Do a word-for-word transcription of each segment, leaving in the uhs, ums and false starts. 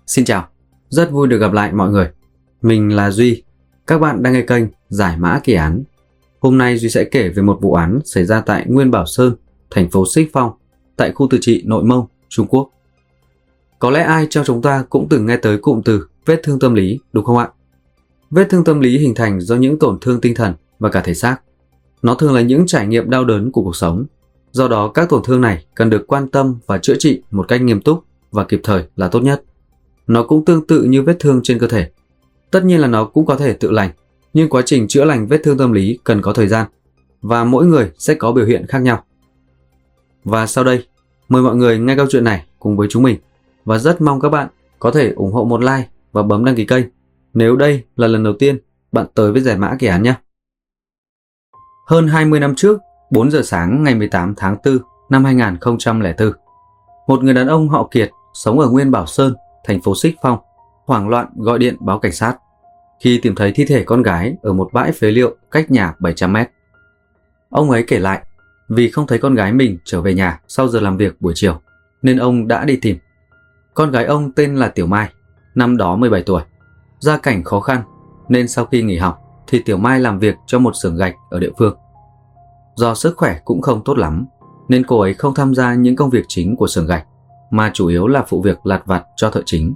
Xin chào, rất vui được gặp lại mọi người. Mình là Duy, các bạn đang nghe kênh Giải Mã Kỳ Án. Hôm nay Duy sẽ kể về một vụ án xảy ra tại Nguyên Bảo Sơn, thành phố Xích Phong, tại khu tự trị Nội Mông, Trung Quốc. Có lẽ ai trong chúng ta cũng từng nghe tới cụm từ vết thương tâm lý, đúng không ạ? Vết thương tâm lý hình thành do những tổn thương tinh thần và cả thể xác. Nó thường là những trải nghiệm đau đớn của cuộc sống. Do đó các tổn thương này cần được quan tâm và chữa trị một cách nghiêm túc và kịp thời là tốt nhất. Nó cũng tương tự như vết thương trên cơ thể. Tất nhiên là nó cũng có thể tự lành, nhưng quá trình chữa lành vết thương tâm lý cần có thời gian, và mỗi người sẽ có biểu hiện khác nhau. Và sau đây, mời mọi người nghe câu chuyện này cùng với chúng mình, và rất mong các bạn có thể ủng hộ một like và bấm đăng ký kênh nếu đây là lần đầu tiên bạn tới với Giải Mã Kỳ Án nhé. Hơn hai mươi năm trước, bốn giờ sáng ngày mười tám tháng tư năm hai nghìn không trăm lẻ bốn, một người đàn ông họ Kiệt sống ở Nguyên Bảo Sơn, thành phố Xích Phong, hoảng loạn gọi điện báo cảnh sát khi tìm thấy thi thể con gái ở một bãi phế liệu cách nhà bảy trăm mét. Ông ấy kể lại, vì không thấy con gái mình trở về nhà sau giờ làm việc buổi chiều, nên ông đã đi tìm. Con gái ông tên là Tiểu Mai, năm đó mười bảy tuổi. Gia cảnh khó khăn, nên sau khi nghỉ học thì Tiểu Mai làm việc cho một xưởng gạch ở địa phương. Do sức khỏe cũng không tốt lắm, nên cô ấy không tham gia những công việc chính của xưởng gạch, mà chủ yếu là phụ việc lặt vặt cho thợ chính.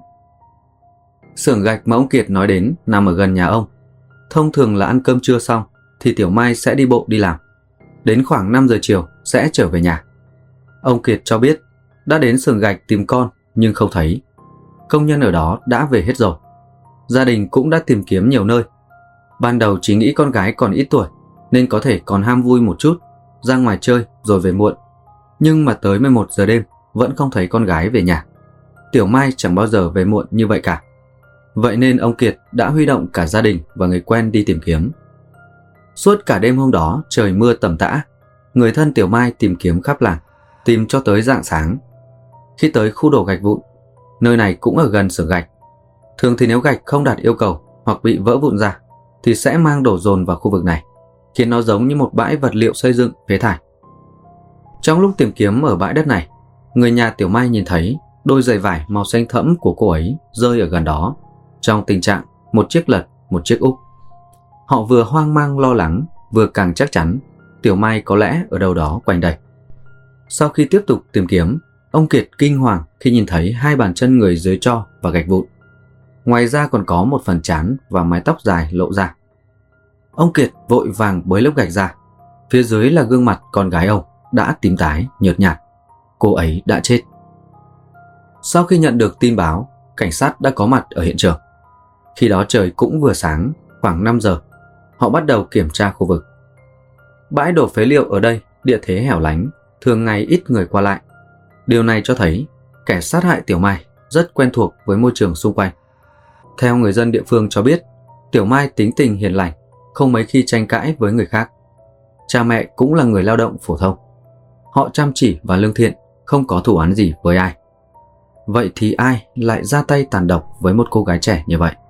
Xưởng gạch mà ông Kiệt nói đến nằm ở gần nhà ông. Thông thường là ăn cơm trưa xong thì Tiểu Mai sẽ đi bộ đi làm. Đến khoảng năm giờ chiều sẽ trở về nhà. Ông Kiệt cho biết đã đến xưởng gạch tìm con nhưng không thấy. Công nhân ở đó đã về hết rồi. Gia đình cũng đã tìm kiếm nhiều nơi. Ban đầu chỉ nghĩ con gái còn ít tuổi nên có thể còn ham vui một chút, ra ngoài chơi rồi về muộn. Nhưng mà tới mười một giờ đêm vẫn không thấy con gái về nhà. Tiểu Mai chẳng bao giờ về muộn như vậy cả. Vậy nên ông Kiệt đã huy động cả gia đình và người quen đi tìm kiếm. Suốt cả đêm hôm đó trời mưa tầm tã. Người thân Tiểu Mai tìm kiếm khắp làng, tìm cho tới rạng sáng. Khi tới khu đổ gạch vụn, nơi này cũng ở gần xưởng gạch. Thường thì nếu gạch không đạt yêu cầu hoặc bị vỡ vụn ra thì sẽ mang đổ dồn vào khu vực này, khiến nó giống như một bãi vật liệu xây dựng phế thải. Trong lúc tìm kiếm ở bãi đất này, người nhà Tiểu Mai nhìn thấy đôi giày vải màu xanh thẫm của cô ấy rơi ở gần đó, trong tình trạng một chiếc lật, một chiếc úp. Họ vừa hoang mang lo lắng, vừa càng chắc chắn Tiểu Mai có lẽ ở đâu đó quanh đây. Sau khi tiếp tục tìm kiếm, ông Kiệt kinh hoàng khi nhìn thấy hai bàn chân người dưới tro và gạch vụn. Ngoài ra còn có một phần trán và mái tóc dài lộ ra. Ông Kiệt vội vàng bới lớp gạch ra. Phía dưới là gương mặt con gái ông đã tím tái, nhợt nhạt. Cô ấy đã chết. Sau khi nhận được tin báo, cảnh sát đã có mặt ở hiện trường. Khi đó trời cũng vừa sáng, khoảng năm giờ. Họ bắt đầu kiểm tra khu vực. Bãi đổ phế liệu ở đây địa thế hẻo lánh, thường ngày ít người qua lại. Điều này cho thấy kẻ sát hại Tiểu Mai rất quen thuộc với môi trường xung quanh. Theo người dân địa phương cho biết, Tiểu Mai tính tình hiền lành, không mấy khi tranh cãi với người khác. Cha mẹ cũng là người lao động phổ thông. Họ chăm chỉ và lương thiện, không có thù oán gì với ai. Vậy thì ai lại ra tay tàn độc với một cô gái trẻ như vậy?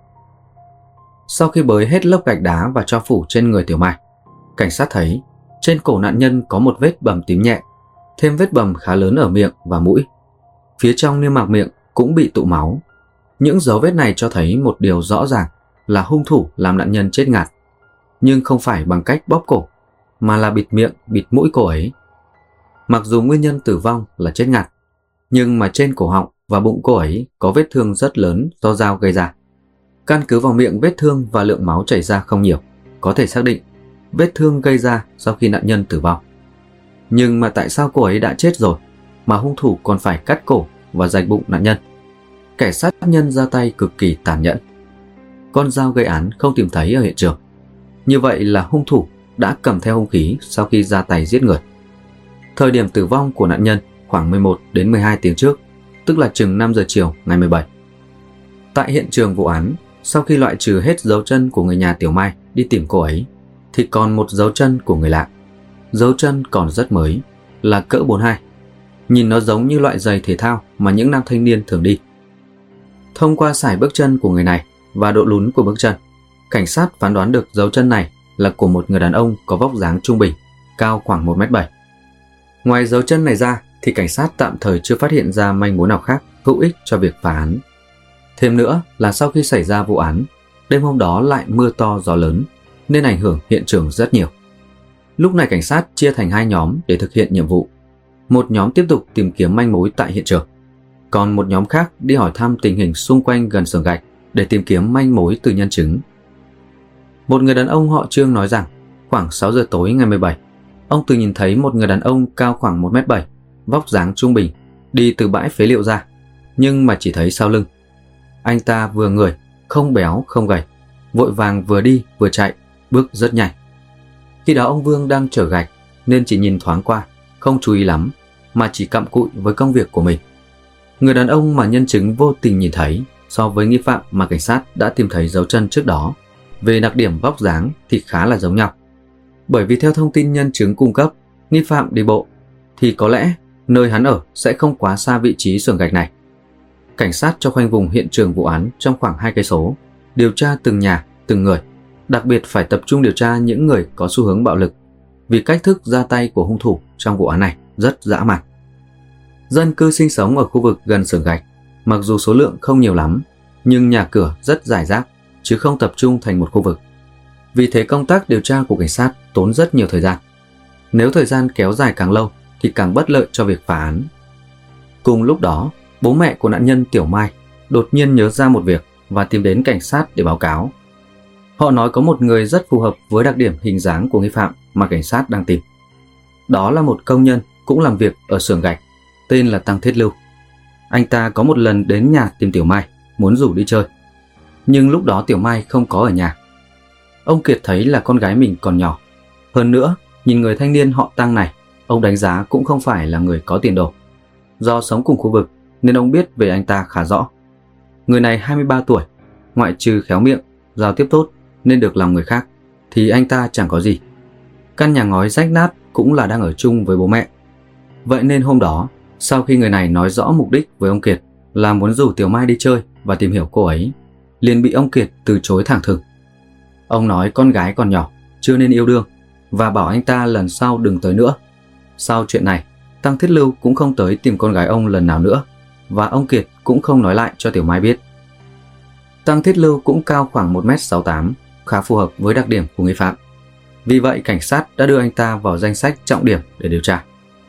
Sau khi bới hết lớp gạch đá và tro phủ trên người Tiểu Mai, cảnh sát thấy trên cổ nạn nhân có một vết bầm tím nhẹ, thêm vết bầm khá lớn ở miệng và mũi. Phía trong niêm mạc miệng cũng bị tụ máu. Những dấu vết này cho thấy một điều rõ ràng là hung thủ làm nạn nhân chết ngạt, nhưng không phải bằng cách bóp cổ, mà là bịt miệng, bịt mũi cô ấy. Mặc dù nguyên nhân tử vong là chết ngạt, nhưng mà trên cổ họng và bụng cô ấy có vết thương rất lớn do dao gây ra. Căn cứ vào miệng vết thương và lượng máu chảy ra không nhiều, có thể xác định vết thương gây ra sau khi nạn nhân tử vong. Nhưng mà tại sao cô ấy đã chết rồi mà hung thủ còn phải cắt cổ và rạch bụng nạn nhân? Kẻ sát nhân ra tay cực kỳ tàn nhẫn. Con dao gây án không tìm thấy ở hiện trường. Như vậy là hung thủ đã cầm theo hung khí sau khi ra tay giết người. Thời điểm tử vong của nạn nhân khoảng mười một đến mười hai tiếng trước, tức là chừng năm giờ chiều ngày mười bảy. Tại hiện trường vụ án, sau khi loại trừ hết dấu chân của người nhà Tiểu Mai đi tìm cô ấy, thì còn một dấu chân của người lạ. Dấu chân còn rất mới, là cỡ bốn mươi hai. Nhìn nó giống như loại giày thể thao mà những nam thanh niên thường đi. Thông qua sải bước chân của người này và độ lún của bước chân, cảnh sát phán đoán được dấu chân này là của một người đàn ông có vóc dáng trung bình, cao khoảng một mét bảy. Ngoài dấu chân này ra thì cảnh sát tạm thời chưa phát hiện ra manh mối nào khác hữu ích cho việc phá án. Thêm nữa là sau khi xảy ra vụ án, đêm hôm đó lại mưa to gió lớn nên ảnh hưởng hiện trường rất nhiều. Lúc này cảnh sát chia thành hai nhóm để thực hiện nhiệm vụ. Một nhóm tiếp tục tìm kiếm manh mối tại hiện trường, còn một nhóm khác đi hỏi thăm tình hình xung quanh gần xưởng gạch để tìm kiếm manh mối từ nhân chứng. Một người đàn ông họ Trương nói rằng khoảng sáu giờ tối ngày mười bảy, ông từng nhìn thấy một người đàn ông cao khoảng một mét bảy, vóc dáng trung bình, đi từ bãi phế liệu ra, nhưng mà chỉ thấy sau lưng. Anh ta vừa người, không béo không gầy, vội vàng vừa đi vừa chạy, bước rất nhanh. Khi đó ông Vương đang chở gạch nên chỉ nhìn thoáng qua, không chú ý lắm, mà chỉ cặm cụi với công việc của mình. Người đàn ông mà nhân chứng vô tình nhìn thấy so với nghi phạm mà cảnh sát đã tìm thấy dấu chân trước đó, về đặc điểm vóc dáng thì khá là giống nhau. Bởi vì theo thông tin nhân chứng cung cấp, nghi phạm đi bộ, thì có lẽ nơi hắn ở sẽ không quá xa vị trí xưởng gạch này. Cảnh sát cho khoanh vùng hiện trường vụ án trong khoảng hai cây số, điều tra từng nhà, từng người, đặc biệt phải tập trung điều tra những người có xu hướng bạo lực, vì cách thức ra tay của hung thủ trong vụ án này rất dã man. Dân cư sinh sống ở khu vực gần xưởng gạch, mặc dù số lượng không nhiều lắm, nhưng nhà cửa rất rải rác, chứ không tập trung thành một khu vực. Vì thế công tác điều tra của cảnh sát tốn rất nhiều thời gian. Nếu thời gian kéo dài càng lâu thì càng bất lợi cho việc phá án. Cùng lúc đó, bố mẹ của nạn nhân Tiểu Mai đột nhiên nhớ ra một việc và tìm đến cảnh sát để báo cáo. Họ nói có một người rất phù hợp với đặc điểm hình dáng của nghi phạm mà cảnh sát đang tìm. Đó là một công nhân cũng làm việc ở xưởng gạch, tên là Tăng Thiết Lưu. Anh ta có một lần đến nhà tìm Tiểu Mai, muốn rủ đi chơi. Nhưng lúc đó Tiểu Mai không có ở nhà. Ông Kiệt thấy là con gái mình còn nhỏ. Hơn nữa, nhìn người thanh niên họ Tăng này, ông đánh giá cũng không phải là người có tiền đồ. Do sống cùng khu vực nên ông biết về anh ta khá rõ. Người này hai mươi ba tuổi, ngoại trừ khéo miệng, giao tiếp tốt nên được lòng người khác, thì anh ta chẳng có gì. Căn nhà ngói rách nát cũng là đang ở chung với bố mẹ. Vậy nên hôm đó, sau khi người này nói rõ mục đích với ông Kiệt là muốn rủ Tiểu Mai đi chơi và tìm hiểu cô ấy, liền bị ông Kiệt từ chối thẳng thừng. Ông nói con gái còn nhỏ, chưa nên yêu đương, và bảo anh ta lần sau đừng tới nữa. Sau chuyện này, Tăng Thiết Lưu cũng không tới tìm con gái ông lần nào nữa, và ông Kiệt cũng không nói lại cho Tiểu Mai biết. Tăng Thiết Lưu cũng cao khoảng một mét sáu mươi tám, khá phù hợp với đặc điểm của nghi phạm. Vì vậy cảnh sát đã đưa anh ta vào danh sách trọng điểm để điều tra.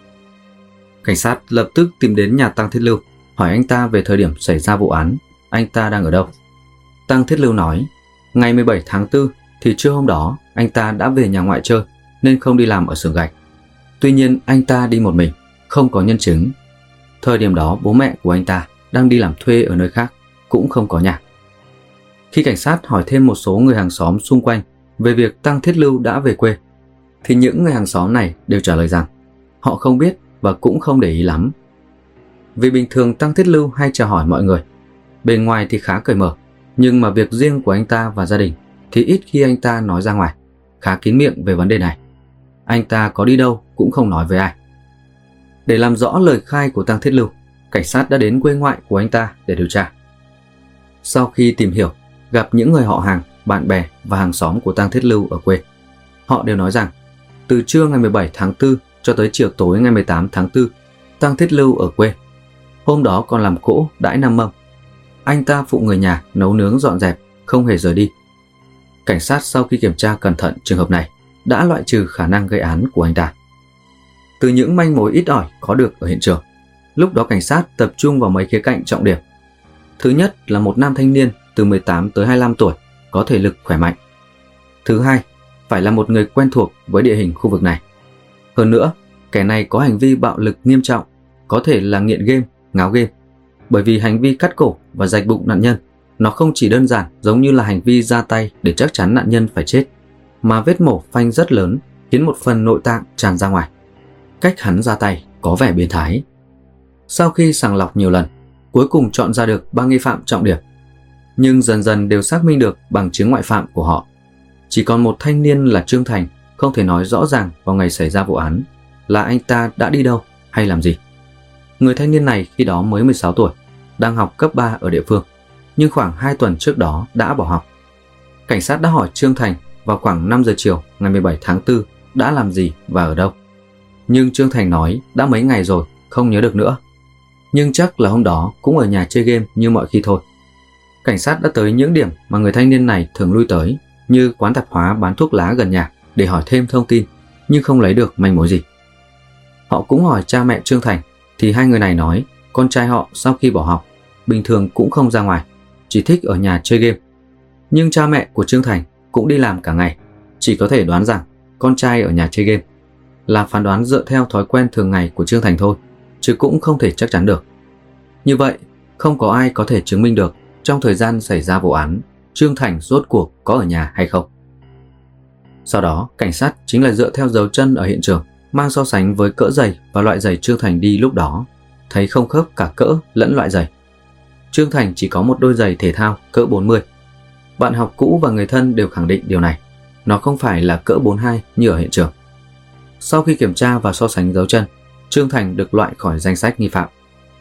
Cảnh sát lập tức tìm đến nhà Tăng Thiết Lưu, hỏi anh ta về thời điểm xảy ra vụ án, anh ta đang ở đâu. Tăng Thiết Lưu nói, ngày mười bảy tháng tư thì trưa hôm đó anh ta đã về nhà ngoại chơi nên không đi làm ở xưởng gạch. Tuy nhiên anh ta đi một mình, không có nhân chứng. Thời điểm đó bố mẹ của anh ta đang đi làm thuê ở nơi khác, cũng không có nhà. Khi cảnh sát hỏi thêm một số người hàng xóm xung quanh về việc Tăng Thiết Lưu đã về quê, thì những người hàng xóm này đều trả lời rằng họ không biết và cũng không để ý lắm. Vì bình thường Tăng Thiết Lưu hay chào hỏi mọi người, bề ngoài thì khá cởi mở, nhưng mà việc riêng của anh ta và gia đình thì ít khi anh ta nói ra ngoài, khá kín miệng về vấn đề này. Anh ta có đi đâu cũng không nói với ai. Để làm rõ lời khai của Tăng Thiết Lưu, cảnh sát đã đến quê ngoại của anh ta để điều tra. Sau khi tìm hiểu, gặp những người họ hàng, bạn bè và hàng xóm của Tăng Thiết Lưu ở quê, họ đều nói rằng từ trưa ngày mười bảy tháng tư cho tới chiều tối ngày mười tám tháng tư, Tăng Thiết Lưu ở quê. Hôm đó còn làm cỗ đãi năm mâm. Anh ta phụ người nhà nấu nướng dọn dẹp, không hề rời đi. Cảnh sát sau khi kiểm tra cẩn thận trường hợp này đã loại trừ khả năng gây án của anh ta. Từ những manh mối ít ỏi có được ở hiện trường, lúc đó cảnh sát tập trung vào mấy khía cạnh trọng điểm. Thứ nhất là một nam thanh niên từ mười tám tới hai mươi lăm tuổi, có thể lực khỏe mạnh. Thứ hai, phải là một người quen thuộc với địa hình khu vực này. Hơn nữa, kẻ này có hành vi bạo lực nghiêm trọng, có thể là nghiện game, ngáo game. Bởi vì hành vi cắt cổ và rạch bụng nạn nhân, nó không chỉ đơn giản giống như là hành vi ra tay để chắc chắn nạn nhân phải chết, mà vết mổ phanh rất lớn khiến một phần nội tạng tràn ra ngoài. Cách hắn ra tay có vẻ biến thái. Sau khi sàng lọc nhiều lần, cuối cùng chọn ra được ba nghi phạm trọng điểm, nhưng dần dần đều xác minh được bằng chứng ngoại phạm của họ. Chỉ còn một thanh niên là Trương Thành không thể nói rõ ràng vào ngày xảy ra vụ án là anh ta đã đi đâu hay làm gì. Người thanh niên này khi đó mới mười sáu tuổi, đang học cấp ba ở địa phương, nhưng khoảng hai tuần trước đó đã bỏ học. Cảnh sát đã hỏi Trương Thành vào khoảng năm giờ chiều ngày mười bảy tháng tư đã làm gì và ở đâu. Nhưng Trương Thành nói đã mấy ngày rồi, không nhớ được nữa. Nhưng chắc là hôm đó cũng ở nhà chơi game như mọi khi thôi. cảnh sát đã tới những điểm mà người thanh niên này thường lui tới, như quán tạp hóa bán thuốc lá gần nhà để hỏi thêm thông tin, nhưng không lấy được manh mối gì. Họ cũng hỏi cha mẹ Trương Thành, thì hai người này nói con trai họ sau khi bỏ học, bình thường cũng không ra ngoài, chỉ thích ở nhà chơi game. Nhưng cha mẹ của Trương Thành cũng đi làm cả ngày, chỉ có thể đoán rằng con trai ở nhà chơi game, là phán đoán dựa theo thói quen thường ngày của Trương Thành thôi, chứ cũng không thể chắc chắn được. Như vậy, không có ai có thể chứng minh được trong thời gian xảy ra vụ án, Trương Thành rốt cuộc có ở nhà hay không. Sau đó, cảnh sát chính là dựa theo dấu chân ở hiện trường, mang so sánh với cỡ giày và loại giày Trương Thành đi lúc đó, thấy không khớp cả cỡ lẫn loại giày. Trương Thành chỉ có một đôi giày thể thao cỡ bốn mươi. Bạn học cũ và người thân đều khẳng định điều này, nó không phải là cỡ bốn mươi hai như ở hiện trường. Sau khi kiểm tra và so sánh dấu chân, Trương Thành được loại khỏi danh sách nghi phạm.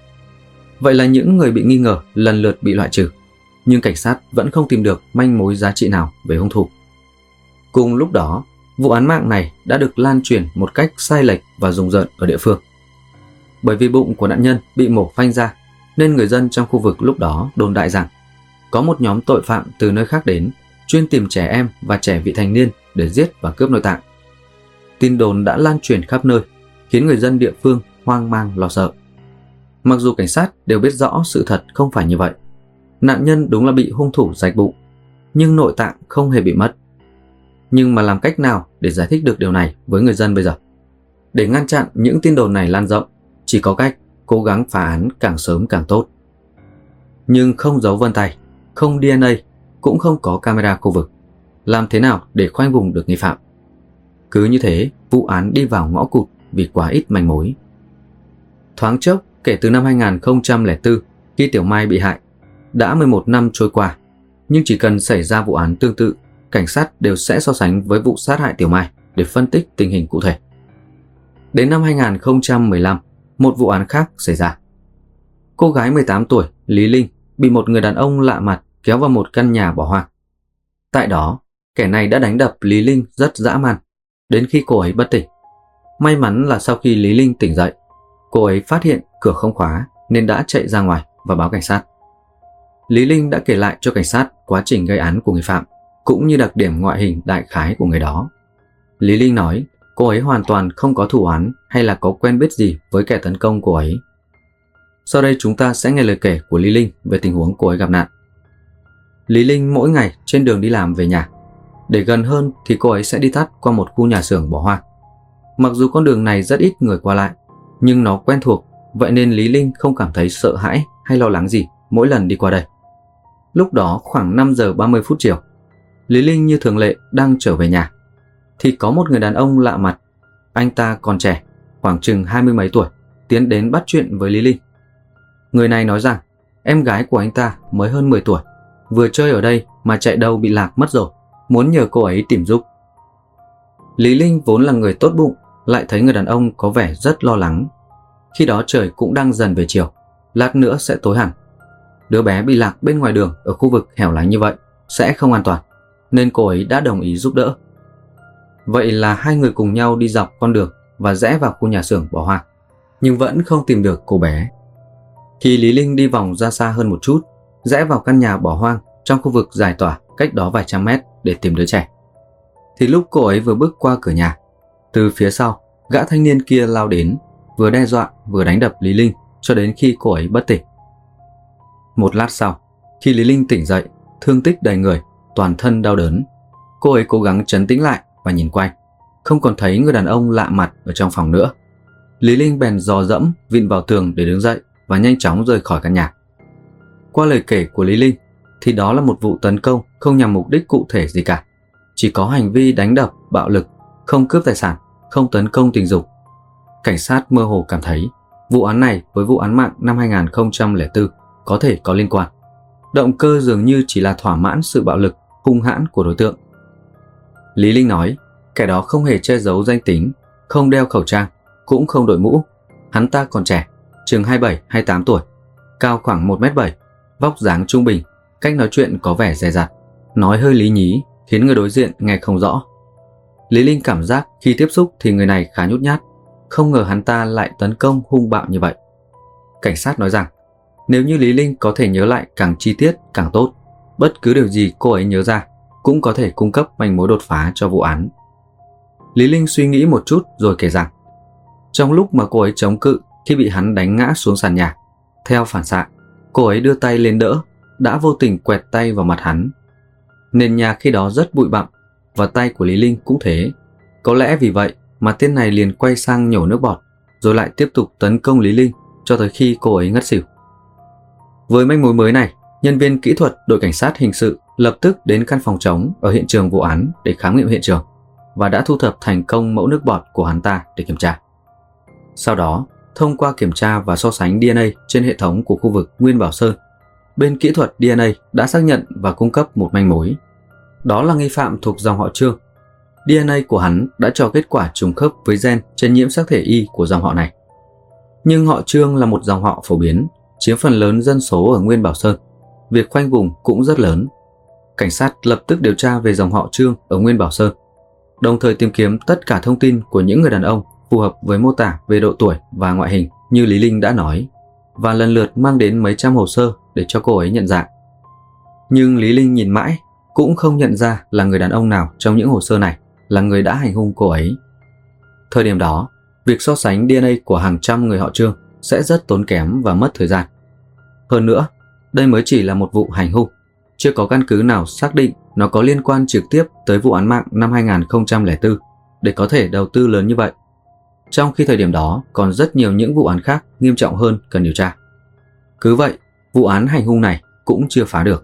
Vậy là những người bị nghi ngờ lần lượt bị loại trừ, nhưng cảnh sát vẫn không tìm được manh mối giá trị nào về hung thủ. Cùng lúc đó, vụ án mạng này đã được lan truyền một cách sai lệch và rùng rợn ở địa phương. Bởi vì bụng của nạn nhân bị mổ phanh ra, nên người dân trong khu vực lúc đó đồn đại rằng có một nhóm tội phạm từ nơi khác đến, chuyên tìm trẻ em và trẻ vị thành niên để giết và cướp nội tạng. Tin đồn đã lan truyền khắp nơi, khiến người dân địa phương hoang mang lo sợ. Mặc dù cảnh sát đều biết rõ sự thật không phải như vậy, nạn nhân đúng là bị hung thủ rạch bụng, nhưng nội tạng không hề bị mất. Nhưng mà làm cách nào để giải thích được điều này với người dân bây giờ? Để ngăn chặn những tin đồn này lan rộng, chỉ có cách cố gắng phá án càng sớm càng tốt. Nhưng không dấu vân tay, không đê en a, cũng không có camera khu vực. Làm thế nào để khoanh vùng được nghi phạm? Cứ như thế, vụ án đi vào ngõ cụt vì quá ít manh mối. Thoáng chốc, kể từ năm hai nghìn không trăm lẻ bốn, khi Tiểu Mai bị hại, đã mười một năm trôi qua, nhưng chỉ cần xảy ra vụ án tương tự, cảnh sát đều sẽ so sánh với vụ sát hại Tiểu Mai để phân tích tình hình cụ thể. Đến năm hai nghìn không trăm mười lăm, một vụ án khác xảy ra. Cô gái mười tám tuổi, Lý Linh, bị một người đàn ông lạ mặt kéo vào một căn nhà bỏ hoang. Tại đó, kẻ này đã đánh đập Lý Linh rất dã man, đến khi cô ấy bất tỉnh. May mắn là sau khi Lý Linh tỉnh dậy, cô ấy phát hiện cửa không khóa nên đã chạy ra ngoài và báo cảnh sát. Lý Linh đã kể lại cho cảnh sát quá trình gây án của người phạm, cũng như đặc điểm ngoại hình đại khái của người đó. Lý Linh nói cô ấy hoàn toàn không có thù oán hay là có quen biết gì với kẻ tấn công cô ấy. Sau đây chúng ta sẽ nghe lời kể của Lý Linh về tình huống cô ấy gặp nạn. Lý Linh mỗi ngày trên đường đi làm về nhà. Để gần hơn thì cô ấy sẽ đi tắt qua một khu nhà xưởng bỏ hoang. Mặc dù con đường này rất ít người qua lại, nhưng nó quen thuộc, vậy nên Lý Linh không cảm thấy sợ hãi hay lo lắng gì mỗi lần đi qua đây. Lúc đó khoảng năm giờ ba mươi phút chiều, Lý Linh như thường lệ đang trở về nhà, thì có một người đàn ông lạ mặt. Anh ta còn trẻ, khoảng chừng hai mươi mấy tuổi, tiến đến bắt chuyện với Lý Linh. Người này nói rằng em gái của anh ta mới hơn mười tuổi, vừa chơi ở đây mà chạy đâu bị lạc mất rồi, muốn nhờ cô ấy tìm giúp. Lý Linh vốn là người tốt bụng, lại thấy người đàn ông có vẻ rất lo lắng. Khi đó trời cũng đang dần về chiều, lát nữa sẽ tối hẳn. Đứa bé bị lạc bên ngoài đường ở khu vực hẻo lánh như vậy sẽ không an toàn, nên cô ấy đã đồng ý giúp đỡ. Vậy là hai người cùng nhau đi dọc con đường và rẽ vào khu nhà xưởng bỏ hoang, nhưng vẫn không tìm được cô bé. Khi Lý Linh đi vòng ra xa hơn một chút, rẽ vào căn nhà bỏ hoang trong khu vực giải tỏa cách đó vài trăm mét để tìm đứa trẻ, thì lúc cô ấy vừa bước qua cửa nhà, từ phía sau, gã thanh niên kia lao đến, vừa đe dọa vừa đánh đập Lý Linh cho đến khi cô ấy bất tỉnh. Một lát sau, khi Lý Linh tỉnh dậy, thương tích đầy người, toàn thân đau đớn, cô ấy cố gắng trấn tĩnh lại và nhìn quanh, không còn thấy người đàn ông lạ mặt ở trong phòng nữa. Lý Linh bèn dò dẫm vịn vào tường để đứng dậy và nhanh chóng rời khỏi căn nhà. Qua lời kể của Lý Linh thì đó là một vụ tấn công không nhằm mục đích cụ thể gì cả, chỉ có hành vi đánh đập, bạo lực, không cướp tài sản, không tấn công tình dục. Cảnh sát mơ hồ cảm thấy vụ án này với vụ án mạng năm hai nghìn không trăm lẻ bốn có thể có liên quan. Động cơ dường như chỉ là thỏa mãn sự bạo lực, hung hãn của đối tượng. Lý Linh nói kẻ đó không hề che giấu danh tính, không đeo khẩu trang, cũng không đội mũ. Hắn ta còn trẻ, chừng hai mươi bảy hai mươi tám tuổi, cao khoảng một mét bảy, vóc dáng trung bình, cách nói chuyện có vẻ dè dặt, nói hơi lý nhí khiến người đối diện nghe không rõ. Lý Linh cảm giác khi tiếp xúc thì người này khá nhút nhát, không ngờ hắn ta lại tấn công hung bạo như vậy. Cảnh sát nói rằng Nếu như Lý Linh có thể nhớ lại càng chi tiết càng tốt, bất cứ điều gì cô ấy nhớ ra cũng có thể cung cấp manh mối đột phá cho vụ án. Lý Linh suy nghĩ một chút rồi kể rằng, trong lúc mà cô ấy chống cự khi bị hắn đánh ngã xuống sàn nhà, theo phản xạ, cô ấy đưa tay lên đỡ, đã vô tình quẹt tay vào mặt hắn. Nền nhà khi đó rất bụi bặm và tay của Lý Linh cũng thế. Có lẽ vì vậy mà tên này liền quay sang nhổ nước bọt, rồi lại tiếp tục tấn công Lý Linh cho tới khi cô ấy ngất xỉu. Với manh mối mới này, nhân viên kỹ thuật đội cảnh sát hình sự lập tức đến căn phòng trống ở hiện trường vụ án để khám nghiệm hiện trường và đã thu thập thành công mẫu nước bọt của hắn ta để kiểm tra. Sau đó, thông qua kiểm tra và so sánh đê en a trên hệ thống của khu vực Nguyên Bảo Sơn, bên kỹ thuật đê en a đã xác nhận và cung cấp một manh mối. Đó là nghi phạm thuộc dòng họ Trương. đê en a của hắn đã cho kết quả trùng khớp với gen trên nhiễm sắc thể Y của dòng họ này. Nhưng họ Trương là một dòng họ phổ biến, chiếm phần lớn dân số ở Nguyên Bảo Sơn. Việc khoanh vùng cũng rất lớn. Cảnh sát lập tức điều tra về dòng họ Trương ở Nguyên Bảo Sơn, đồng thời tìm kiếm tất cả thông tin của những người đàn ông phù hợp với mô tả về độ tuổi và ngoại hình như Lý Linh đã nói, và lần lượt mang đến mấy trăm hồ sơ để cho cô ấy nhận dạng. Nhưng Lý Linh nhìn mãi cũng không nhận ra là người đàn ông nào trong những hồ sơ này là người đã hành hung cô ấy. Thời điểm đó, việc so sánh đê en a của hàng trăm người họ Trương sẽ rất tốn kém và mất thời gian. Hơn nữa, đây mới chỉ là một vụ hành hung, chưa có căn cứ nào xác định nó có liên quan trực tiếp tới vụ án mạng năm hai nghìn không trăm lẻ bốn để có thể đầu tư lớn như vậy. Trong khi thời điểm đó còn rất nhiều những vụ án khác nghiêm trọng hơn cần điều tra. Cứ vậy, vụ án hành hung này cũng chưa phá được.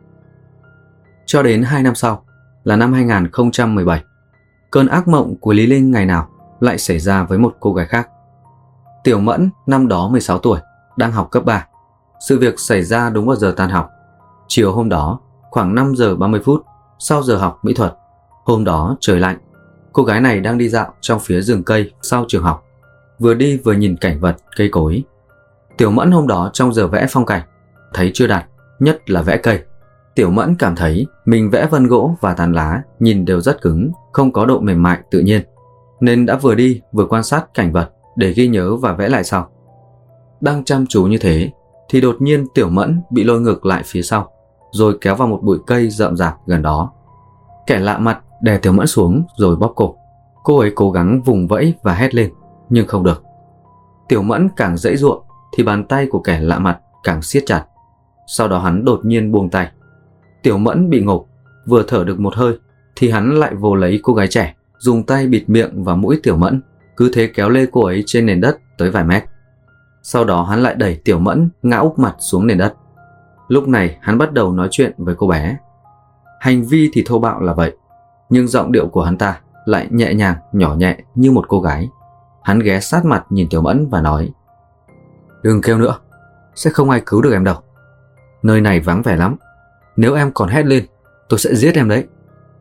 Cho đến hai năm sau, là năm hai nghìn không trăm mười bảy, cơn ác mộng của Lý Linh ngày nào lại xảy ra với một cô gái khác. Tiểu Mẫn, năm đó mười sáu tuổi, đang học cấp ba. Sự việc xảy ra đúng vào giờ tan học. Chiều hôm đó, khoảng năm giờ ba mươi phút, sau giờ học mỹ thuật. Hôm đó trời lạnh, cô gái này đang đi dạo trong phía rừng cây sau trường học, vừa đi vừa nhìn cảnh vật, cây cối. Tiểu Mẫn hôm đó trong giờ vẽ phong cảnh, thấy chưa đạt, nhất là vẽ cây. Tiểu Mẫn cảm thấy mình vẽ vân gỗ và tán lá nhìn đều rất cứng, không có độ mềm mại tự nhiên, nên đã vừa đi vừa quan sát cảnh vật để ghi nhớ và vẽ lại sau. Đang chăm chú như thế thì đột nhiên Tiểu Mẫn bị lôi ngược lại phía sau, rồi kéo vào một bụi cây rậm rạp gần đó. Kẻ lạ mặt đè Tiểu Mẫn xuống rồi bóp cổ. Cô ấy cố gắng vùng vẫy và hét lên, nhưng không được. Tiểu Mẫn càng giãy giụa thì bàn tay của kẻ lạ mặt càng siết chặt. Sau đó hắn đột nhiên buông tay. Tiểu Mẫn bị ngộp, vừa thở được một hơi thì hắn lại vồ lấy cô gái trẻ, dùng tay bịt miệng và mũi Tiểu Mẫn, cứ thế kéo lê cô ấy trên nền đất tới vài mét. Sau đó hắn lại đẩy Tiểu Mẫn ngã úp mặt xuống nền đất. Lúc này hắn bắt đầu nói chuyện với cô bé. Hành vi thì thô bạo là vậy, nhưng giọng điệu của hắn ta lại nhẹ nhàng, nhỏ nhẹ như một cô gái. Hắn ghé sát mặt nhìn Tiểu Mẫn và nói: "Đừng kêu nữa, sẽ không ai cứu được em đâu. Nơi này vắng vẻ lắm, nếu em còn hét lên, tôi sẽ giết em đấy."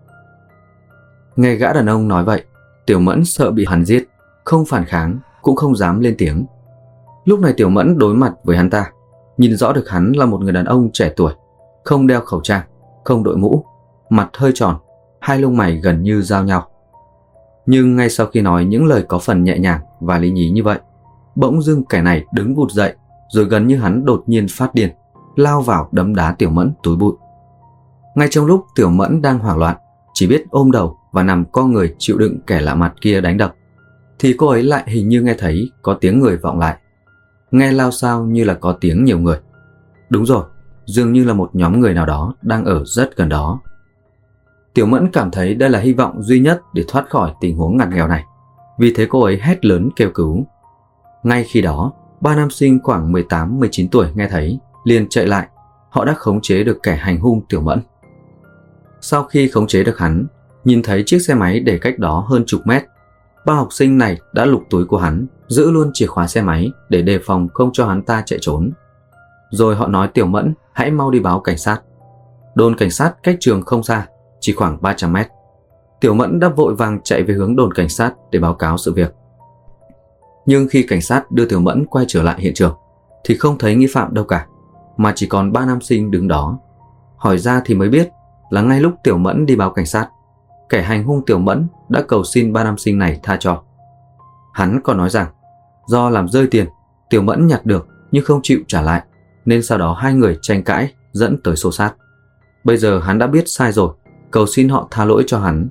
Nghe gã đàn ông nói vậy, Tiểu Mẫn sợ bị hắn giết, không phản kháng, cũng không dám lên tiếng. Lúc này Tiểu Mẫn đối mặt với hắn ta, nhìn rõ được hắn là một người đàn ông trẻ tuổi, không đeo khẩu trang, không đội mũ, mặt hơi tròn, hai lông mày gần như giao nhau. Nhưng ngay sau khi nói những lời có phần nhẹ nhàng và lý nhí như vậy, bỗng dưng kẻ này đứng vụt dậy, rồi gần như hắn đột nhiên phát điên, lao vào đấm đá Tiểu Mẫn túi bụi. Ngay trong lúc Tiểu Mẫn đang hoảng loạn, chỉ biết ôm đầu và nằm co người chịu đựng kẻ lạ mặt kia đánh đập, thì cô ấy lại hình như nghe thấy có tiếng người vọng lại. Nghe lao xao như là có tiếng nhiều người. Đúng rồi, dường như là một nhóm người nào đó đang ở rất gần đó. Tiểu Mẫn cảm thấy đây là hy vọng duy nhất để thoát khỏi tình huống ngặt nghèo này, vì thế cô ấy hét lớn kêu cứu. Ngay khi đó, ba nam sinh khoảng mười tám mười chín tuổi nghe thấy, liền chạy lại. Họ đã khống chế được kẻ hành hung Tiểu Mẫn. Sau khi khống chế được hắn, nhìn thấy chiếc xe máy để cách đó hơn chục mét, ba học sinh này đã lục túi của hắn, giữ luôn chìa khóa xe máy để đề phòng không cho hắn ta chạy trốn. Rồi họ nói Tiểu Mẫn hãy mau đi báo cảnh sát. Đồn cảnh sát cách trường không xa, chỉ khoảng ba trăm mét. Tiểu Mẫn đã vội vàng chạy về hướng đồn cảnh sát để báo cáo sự việc. Nhưng khi cảnh sát đưa Tiểu Mẫn quay trở lại hiện trường thì không thấy nghi phạm đâu cả, mà chỉ còn ba nam sinh đứng đó. Hỏi ra thì mới biết là ngay lúc Tiểu Mẫn đi báo cảnh sát, kẻ hành hung Tiểu Mẫn đã cầu xin ba nam sinh này tha cho. Hắn còn nói rằng do làm rơi tiền, Tiểu Mẫn nhặt được nhưng không chịu trả lại, nên sau đó hai người tranh cãi dẫn tới xô xát. Bây giờ hắn đã biết sai rồi, cầu xin họ tha lỗi cho hắn.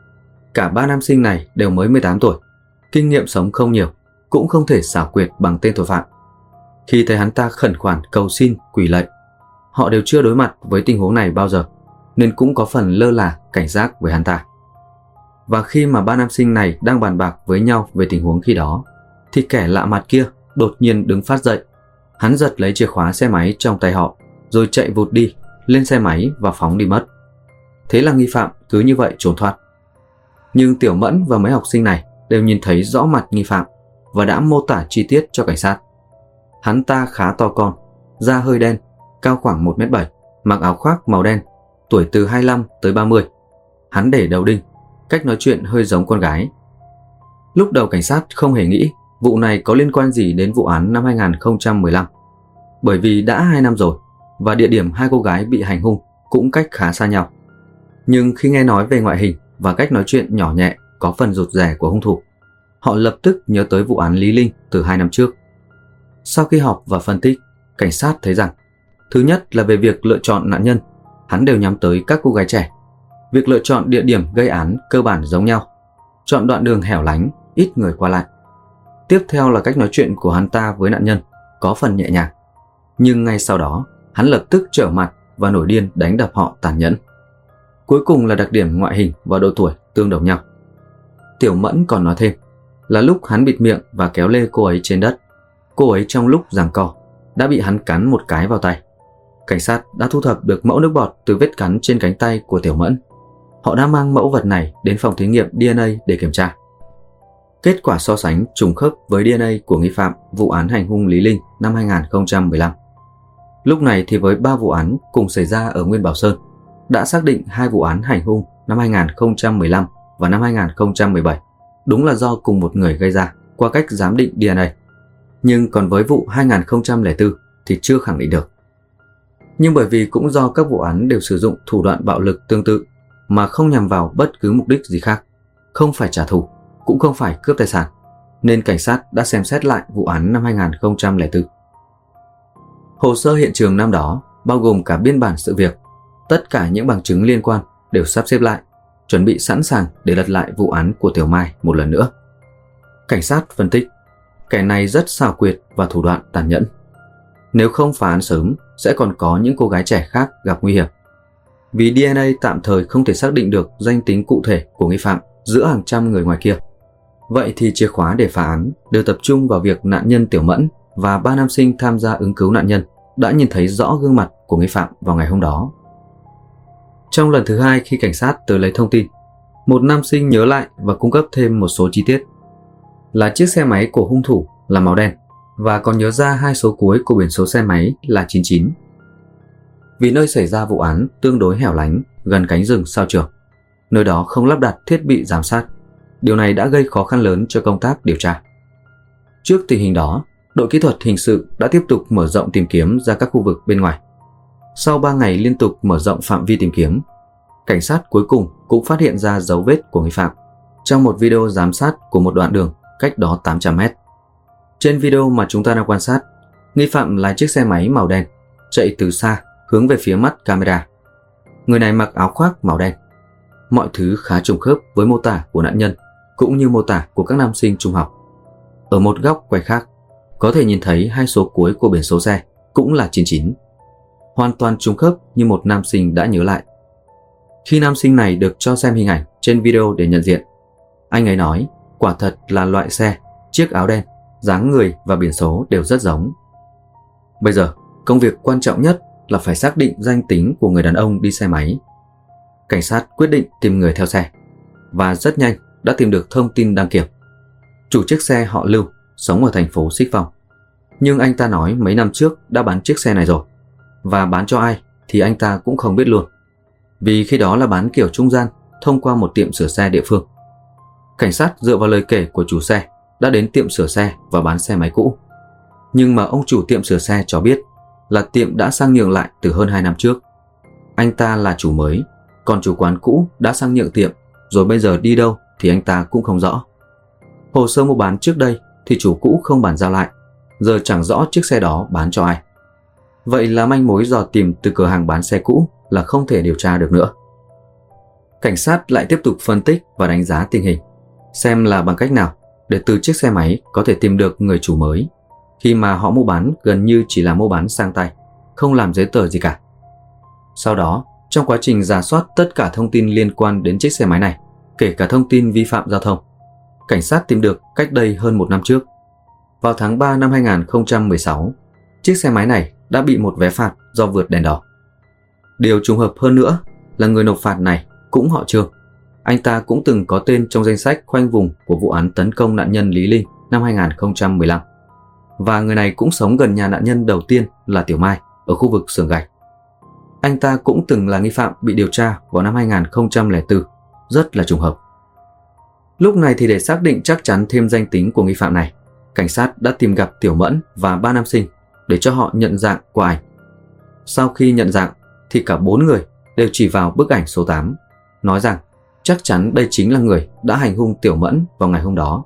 Cả ba nam sinh này đều mới mười tám tuổi, kinh nghiệm sống không nhiều, cũng không thể xảo quyệt bằng tên tội phạm. Khi thấy hắn ta khẩn khoản cầu xin quỳ lạy, họ đều chưa đối mặt với tình huống này bao giờ, nên cũng có phần lơ là cảnh giác với hắn ta. Và khi mà ba nam sinh này đang bàn bạc với nhau về tình huống khi đó, thì kẻ lạ mặt kia đột nhiên đứng phát dậy. Hắn giật lấy chìa khóa xe máy trong tay họ, rồi chạy vụt đi, lên xe máy và phóng đi mất. Thế là nghi phạm cứ như vậy trốn thoát. Nhưng Tiểu Mẫn và mấy học sinh này đều nhìn thấy rõ mặt nghi phạm và đã mô tả chi tiết cho cảnh sát. Hắn ta khá to con, da hơi đen, cao khoảng một mét bảy, mặc áo khoác màu đen, tuổi từ hai mươi lăm tới ba mươi. Hắn để đầu đinh, cách nói chuyện hơi giống con gái. Lúc đầu cảnh sát không hề nghĩ vụ này có liên quan gì đến vụ án năm hai không một lăm, bởi vì đã hai năm rồi và địa điểm hai cô gái bị hành hung cũng cách khá xa nhau. Nhưng khi nghe nói về ngoại hình và cách nói chuyện nhỏ nhẹ có phần rụt rè của hung thủ, họ lập tức nhớ tới vụ án Lý Linh từ hai năm trước. Sau khi họp và phân tích, cảnh sát thấy rằng thứ nhất là về việc lựa chọn nạn nhân, hắn đều nhắm tới các cô gái trẻ. Việc lựa chọn địa điểm gây án cơ bản giống nhau, chọn đoạn đường hẻo lánh, ít người qua lại. Tiếp theo là cách nói chuyện của hắn ta với nạn nhân, có phần nhẹ nhàng. Nhưng ngay sau đó, hắn lập tức trở mặt và nổi điên đánh đập họ tàn nhẫn. Cuối cùng là đặc điểm ngoại hình và độ tuổi tương đồng nhau. Tiểu Mẫn còn nói thêm là lúc hắn bịt miệng và kéo lê cô ấy trên đất, cô ấy trong lúc giằng co đã bị hắn cắn một cái vào tay. Cảnh sát đã thu thập được mẫu nước bọt từ vết cắn trên cánh tay của Tiểu Mẫn. Họ đã mang mẫu vật này đến phòng thí nghiệm đê en a để kiểm tra. Kết quả so sánh trùng khớp với đê en a của nghi phạm vụ án hành hung Lý Linh năm hai không một lăm. Lúc này thì với ba vụ án cùng xảy ra ở Nguyên Bảo Sơn, đã xác định hai vụ án hành hung năm hai không một lăm và năm hai không một bảy đúng là do cùng một người gây ra qua cách giám định đê en a. Nhưng còn với vụ hai không không bốn thì chưa khẳng định được. Nhưng bởi vì cũng do các vụ án đều sử dụng thủ đoạn bạo lực tương tự mà không nhằm vào bất cứ mục đích gì khác, không phải trả thù, cũng không phải cướp tài sản, nên cảnh sát đã xem xét lại vụ án năm hai không không bốn. Hồ sơ hiện trường năm đó bao gồm cả biên bản sự việc, tất cả những bằng chứng liên quan đều sắp xếp lại, chuẩn bị sẵn sàng để lật lại vụ án của Tiểu Mai một lần nữa. Cảnh sát phân tích, kẻ này rất xảo quyệt và thủ đoạn tàn nhẫn. Nếu không phá án sớm, sẽ còn có những cô gái trẻ khác gặp nguy hiểm. Vì đê en a tạm thời không thể xác định được danh tính cụ thể của nghi phạm giữa hàng trăm người ngoài kia. Vậy thì chìa khóa để phá án đều tập trung vào việc nạn nhân Tiểu Mẫn và ba nam sinh tham gia ứng cứu nạn nhân đã nhìn thấy rõ gương mặt của nghi phạm vào ngày hôm đó. Trong lần thứ hai khi cảnh sát tới lấy thông tin, một nam sinh nhớ lại và cung cấp thêm một số chi tiết. Là chiếc xe máy của hung thủ là màu đen và còn nhớ ra hai số cuối của biển số xe máy là chín chín. Vì nơi xảy ra vụ án tương đối hẻo lánh, gần cánh rừng sao Trường, nơi đó không lắp đặt thiết bị giám sát. Điều này đã gây khó khăn lớn cho công tác điều tra. Trước tình hình đó, đội kỹ thuật hình sự đã tiếp tục mở rộng tìm kiếm ra các khu vực bên ngoài. Sau ba ngày liên tục mở rộng phạm vi tìm kiếm, cảnh sát cuối cùng cũng phát hiện ra dấu vết của nghi phạm trong một video giám sát của một đoạn đường cách đó tám trăm mét. Trên video mà chúng ta đang quan sát, nghi phạm lái chiếc xe máy màu đen, chạy từ xa hướng về phía mắt camera. Người này mặc áo khoác màu đen. Mọi thứ khá trùng khớp với mô tả của nạn nhân cũng như mô tả của các nam sinh trung học. Ở một góc quay khác, có thể nhìn thấy hai số cuối của biển số xe cũng là chín chín. Hoàn toàn trùng khớp như một nam sinh đã nhớ lại. Khi nam sinh này được cho xem hình ảnh trên video để nhận diện, anh ấy nói quả thật là loại xe, chiếc áo đen, dáng người và biển số đều rất giống. Bây giờ, công việc quan trọng nhất là phải xác định danh tính của người đàn ông đi xe máy. Cảnh sát quyết định tìm người theo xe và rất nhanh đã tìm được thông tin đăng kiểm. Chủ chiếc xe họ Lưu, sống ở thành phố Xích Phong. Nhưng anh ta nói mấy năm trước đã bán chiếc xe này rồi, và bán cho ai thì anh ta cũng không biết luôn, vì khi đó là bán kiểu trung gian thông qua một tiệm sửa xe địa phương. Cảnh sát dựa vào lời kể của chủ xe đã đến tiệm sửa xe và bán xe máy cũ. Nhưng mà ông chủ tiệm sửa xe cho biết là tiệm đã sang nhượng lại từ hơn hai năm trước. Anh ta là chủ mới, còn chủ quán cũ đã sang nhượng tiệm, rồi bây giờ đi đâu thì anh ta cũng không rõ. Hồ sơ mua bán trước đây thì chủ cũ không bàn giao lại, giờ chẳng rõ chiếc xe đó bán cho ai. Vậy là manh mối dò tìm từ cửa hàng bán xe cũ là không thể điều tra được nữa. Cảnh sát lại tiếp tục phân tích và đánh giá tình hình, xem là bằng cách nào để từ chiếc xe máy có thể tìm được người chủ mới, khi mà họ mua bán gần như chỉ là mua bán sang tay, không làm giấy tờ gì cả. Sau đó, trong quá trình rà soát tất cả thông tin liên quan đến chiếc xe máy này, kể cả thông tin vi phạm giao thông, cảnh sát tìm được cách đây hơn một năm trước. Vào tháng ba năm hai nghìn không trăm mười sáu, chiếc xe máy này đã bị một vé phạt do vượt đèn đỏ. Điều trùng hợp hơn nữa là người nộp phạt này cũng họ Trương. Anh ta cũng từng có tên trong danh sách khoanh vùng của vụ án tấn công nạn nhân Lý Linh năm hai nghìn không trăm mười lăm. Và người này cũng sống gần nhà nạn nhân đầu tiên là Tiểu Mai ở khu vực xưởng gạch. Anh ta cũng từng là nghi phạm bị điều tra vào năm hai nghìn không trăm lẻ bốn, rất là trùng hợp. Lúc này thì để xác định chắc chắn thêm danh tính của nghi phạm này, cảnh sát đã tìm gặp Tiểu Mẫn và ba nam sinh để cho họ nhận dạng qua ảnh. Sau khi nhận dạng thì cả bốn người đều chỉ vào bức ảnh số tám, nói rằng chắc chắn đây chính là người đã hành hung Tiểu Mẫn vào ngày hôm đó.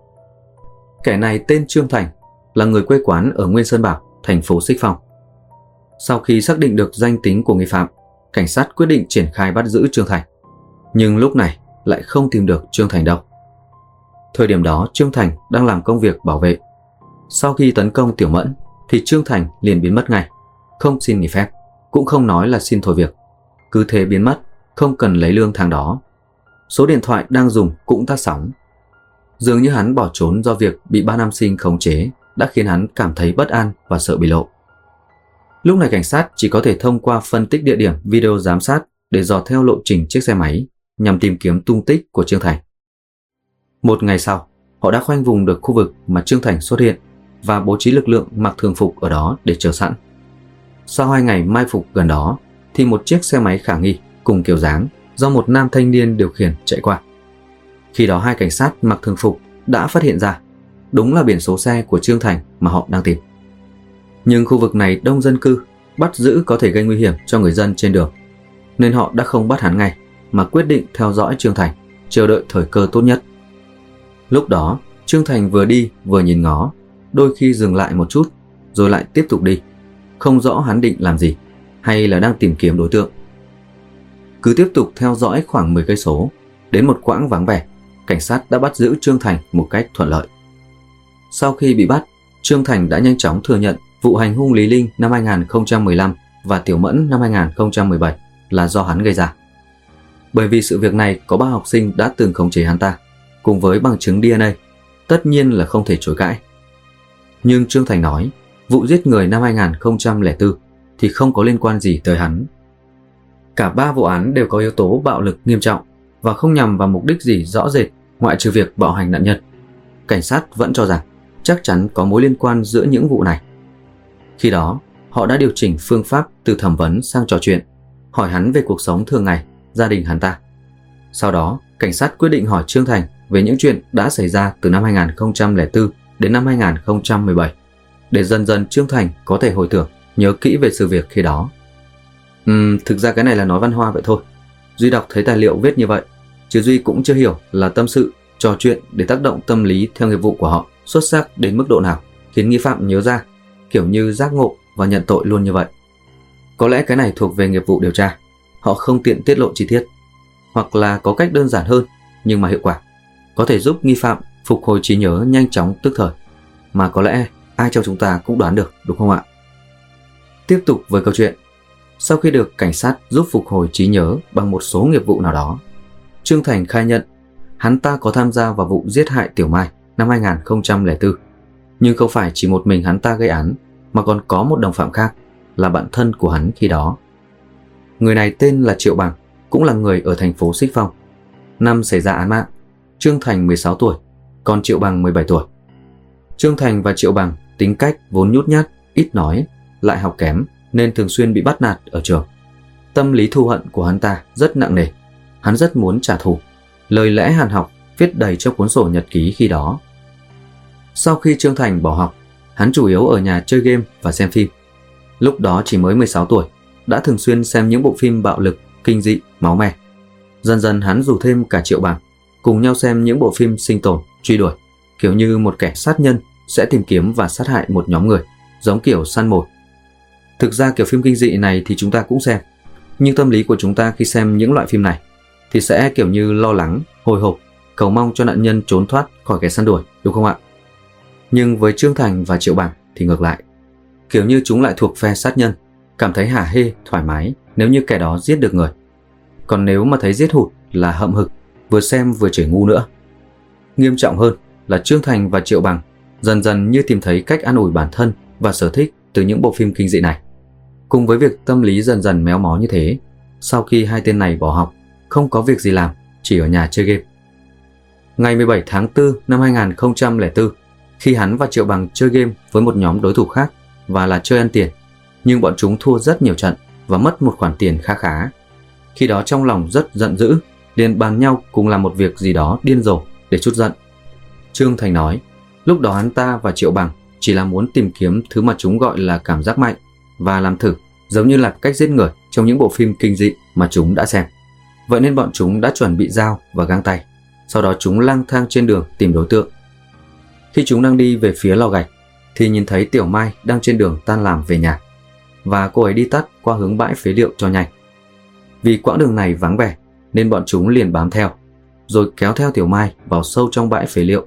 Kẻ này tên Trương Thành, là người quê quán ở Nguyên Sơn Bảo, thành phố Xích Phong. Sau khi xác định được danh tính của nghi phạm, cảnh sát quyết định triển khai bắt giữ Trương Thành. Nhưng lúc này lại không tìm được Trương Thành đâu. Thời điểm đó Trương Thành đang làm công việc bảo vệ. Sau khi tấn công Tiểu Mẫn thì Trương Thành liền biến mất ngay, không xin nghỉ phép, cũng không nói là xin thôi việc. Cứ thế biến mất, không cần lấy lương tháng đó. Số điện thoại đang dùng cũng tắt sóng. Dường như hắn bỏ trốn do việc bị ba nam sinh khống chế đã khiến hắn cảm thấy bất an và sợ bị lộ. Lúc này cảnh sát chỉ có thể thông qua phân tích địa điểm video giám sát để dò theo lộ trình chiếc xe máy nhằm tìm kiếm tung tích của Trương Thành. Một ngày sau, họ đã khoanh vùng được khu vực mà Trương Thành xuất hiện và bố trí lực lượng mặc thường phục ở đó để chờ sẵn. Sau hai ngày mai phục gần đó thì một chiếc xe máy khả nghi cùng kiểu dáng do một nam thanh niên điều khiển chạy qua. Khi đó hai cảnh sát mặc thường phục đã phát hiện ra đúng là biển số xe của Trương Thành mà họ đang tìm. Nhưng khu vực này đông dân cư, bắt giữ có thể gây nguy hiểm cho người dân trên đường, nên họ đã không bắt hắn ngay mà quyết định theo dõi Trương Thành, chờ đợi thời cơ tốt nhất. Lúc đó Trương Thành vừa đi vừa nhìn ngó, đôi khi dừng lại một chút rồi lại tiếp tục đi, không rõ hắn định làm gì hay là đang tìm kiếm đối tượng. Cứ tiếp tục theo dõi khoảng mười cây số, đến một quãng vắng vẻ, cảnh sát đã bắt giữ Trương Thành một cách thuận lợi. Sau khi bị bắt, Trương Thành đã nhanh chóng thừa nhận vụ hành hung Lý Linh năm hai nghìn không trăm mười lăm và Tiểu Mẫn năm hai nghìn không trăm mười bảy là do hắn gây ra. Bởi vì sự việc này có ba học sinh đã từng khống chế hắn ta, cùng với bằng chứng đê en a, tất nhiên là không thể chối cãi. Nhưng Trương Thành nói, vụ giết người năm hai nghìn không trăm lẻ bốn thì không có liên quan gì tới hắn. Cả ba vụ án đều có yếu tố bạo lực nghiêm trọng và không nhằm vào mục đích gì rõ rệt ngoại trừ việc bạo hành nạn nhân. Cảnh sát vẫn cho rằng chắc chắn có mối liên quan giữa những vụ này. Khi đó, họ đã điều chỉnh phương pháp từ thẩm vấn sang trò chuyện, hỏi hắn về cuộc sống thường ngày, gia đình hắn ta. Sau đó, cảnh sát quyết định hỏi Trương Thành về những chuyện đã xảy ra từ năm hai nghìn không trăm lẻ bốn đến năm hai nghìn không trăm mười bảy, để dần dần Trương Thành có thể hồi tưởng, nhớ kỹ về sự việc khi đó. Uhm, thực ra cái này là nói văn hoa vậy thôi. Duy đọc thấy tài liệu viết như vậy, chứ Duy cũng chưa hiểu là tâm sự, trò chuyện để tác động tâm lý theo nghiệp vụ của họ xuất sắc đến mức độ nào khiến nghi phạm nhớ ra, kiểu như giác ngộ và nhận tội luôn như vậy. Có lẽ cái này thuộc về nghiệp vụ điều tra, họ không tiện tiết lộ chi tiết. Hoặc là có cách đơn giản hơn nhưng mà hiệu quả, có thể giúp nghi phạm phục hồi trí nhớ nhanh chóng tức thời, mà có lẽ ai trong chúng ta cũng đoán được, đúng không ạ? Tiếp tục với câu chuyện. Sau khi được cảnh sát giúp phục hồi trí nhớ bằng một số nghiệp vụ nào đó, Trương Thành khai nhận hắn ta có tham gia vào vụ giết hại Tiểu Mai năm hai nghìn không trăm lẻ bốn. Nhưng không phải chỉ một mình hắn ta gây án, mà còn có một đồng phạm khác là bạn thân của hắn khi đó. Người này tên là Triệu Bằng, cũng là người ở thành phố Xích Phong. Năm xảy ra án mạng, Trương Thành mười sáu tuổi, còn Triệu Bằng mười bảy tuổi. Trương Thành và Triệu Bằng tính cách vốn nhút nhát, ít nói, lại học kém nên thường xuyên bị bắt nạt ở trường. Tâm lý thù hận của hắn ta rất nặng nề, hắn rất muốn trả thù. Lời lẽ hàn học viết đầy trong cuốn sổ nhật ký khi đó. Sau khi Trương Thành bỏ học, hắn chủ yếu ở nhà chơi game và xem phim. Lúc đó chỉ mới mười sáu tuổi, đã thường xuyên xem những bộ phim bạo lực, kinh dị, máu me. Dần dần hắn rủ thêm cả Triệu Bằng, cùng nhau xem những bộ phim sinh tồn, truy đuổi, kiểu như một kẻ sát nhân sẽ tìm kiếm và sát hại một nhóm người, giống kiểu săn mồi. Thực ra kiểu phim kinh dị này thì chúng ta cũng xem, nhưng tâm lý của chúng ta khi xem những loại phim này thì sẽ kiểu như lo lắng, hồi hộp, cầu mong cho nạn nhân trốn thoát khỏi kẻ săn đuổi, đúng không ạ? Nhưng với Trương Thành và Triệu Bằng thì ngược lại, kiểu như chúng lại thuộc phe sát nhân, cảm thấy hả hê, thoải mái nếu như kẻ đó giết được người. Còn nếu mà thấy giết hụt là hậm hực, vừa xem vừa chửi ngu nữa. Nghiêm trọng hơn là Trương Thành và Triệu Bằng dần dần như tìm thấy cách an ủi bản thân và sở thích từ những bộ phim kinh dị này. Cùng với việc tâm lý dần dần méo mó như thế, sau khi hai tên này bỏ học, không có việc gì làm, chỉ ở nhà chơi game. Ngày mười bảy tháng tư năm hai nghìn không trăm lẻ bốn, khi hắn và Triệu Bằng chơi game với một nhóm đối thủ khác và là chơi ăn tiền, nhưng bọn chúng thua rất nhiều trận và mất một khoản tiền khá khá. Khi đó trong lòng rất giận dữ, liền bàn nhau cùng làm một việc gì đó điên rồ để trút giận. Trương Thành nói, lúc đó hắn ta và Triệu Bằng chỉ là muốn tìm kiếm thứ mà chúng gọi là cảm giác mạnh và làm thử, giống như là cách giết người trong những bộ phim kinh dị mà chúng đã xem. Vậy nên bọn chúng đã chuẩn bị dao và găng tay. Sau đó chúng lang thang trên đường tìm đối tượng. Khi chúng đang đi về phía lò gạch thì nhìn thấy Tiểu Mai đang trên đường tan làm về nhà, và cô ấy đi tắt qua hướng bãi phế liệu cho nhanh. Vì quãng đường này vắng vẻ nên bọn chúng liền bám theo, rồi kéo theo Tiểu Mai vào sâu trong bãi phế liệu.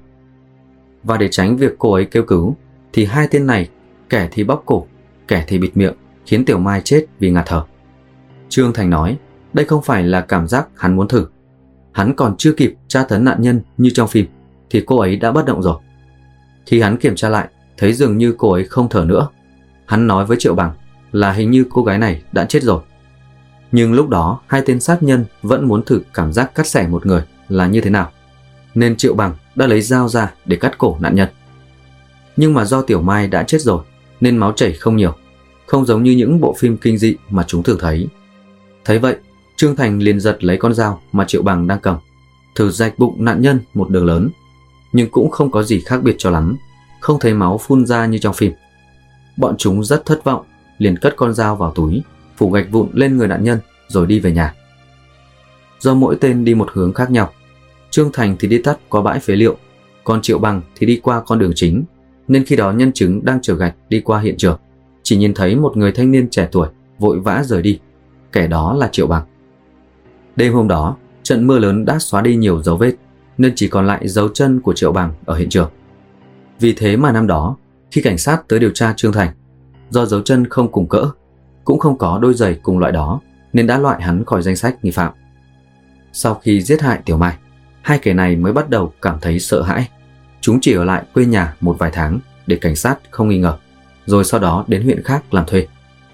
Và để tránh việc cô ấy kêu cứu thì hai tên này, kẻ thì bóp cổ, kẻ thì bịt miệng, khiến Tiểu Mai chết vì ngạt thở. Trương Thành nói đây không phải là cảm giác hắn muốn thử. Hắn còn chưa kịp tra tấn nạn nhân như trong phim thì cô ấy đã bất động rồi. Khi hắn kiểm tra lại, thấy dường như cô ấy không thở nữa. Hắn nói với Triệu Bằng là hình như cô gái này đã chết rồi. Nhưng lúc đó hai tên sát nhân vẫn muốn thử cảm giác cắt xẻ một người là như thế nào, nên Triệu Bằng đã lấy dao ra để cắt cổ nạn nhân. Nhưng mà do Tiểu Mai đã chết rồi nên máu chảy không nhiều, không giống như những bộ phim kinh dị mà chúng thường thấy. Thấy vậy, Trương Thành liền giật lấy con dao mà Triệu Bằng đang cầm, thử rạch bụng nạn nhân một đường lớn, nhưng cũng không có gì khác biệt cho lắm, không thấy máu phun ra như trong phim. Bọn chúng rất thất vọng, liền cất con dao vào túi, phủ gạch vụn lên người nạn nhân rồi đi về nhà. Do mỗi tên đi một hướng khác nhau, Trương Thành thì đi tắt qua bãi phế liệu, còn Triệu Bằng thì đi qua con đường chính, nên khi đó nhân chứng đang chở gạch đi qua hiện trường chỉ nhìn thấy một người thanh niên trẻ tuổi vội vã rời đi, kẻ đó là Triệu Bằng. Đêm hôm đó, trận mưa lớn đã xóa đi nhiều dấu vết, nên chỉ còn lại dấu chân của Triệu Bằng ở hiện trường. Vì thế mà năm đó, khi cảnh sát tới điều tra Trương Thành, do dấu chân không cùng cỡ, cũng không có đôi giày cùng loại đó, nên đã loại hắn khỏi danh sách nghi phạm. Sau khi giết hại Tiểu Mai, hai kẻ này mới bắt đầu cảm thấy sợ hãi. Chúng chỉ ở lại quê nhà một vài tháng để cảnh sát không nghi ngờ, rồi sau đó đến huyện khác làm thuê.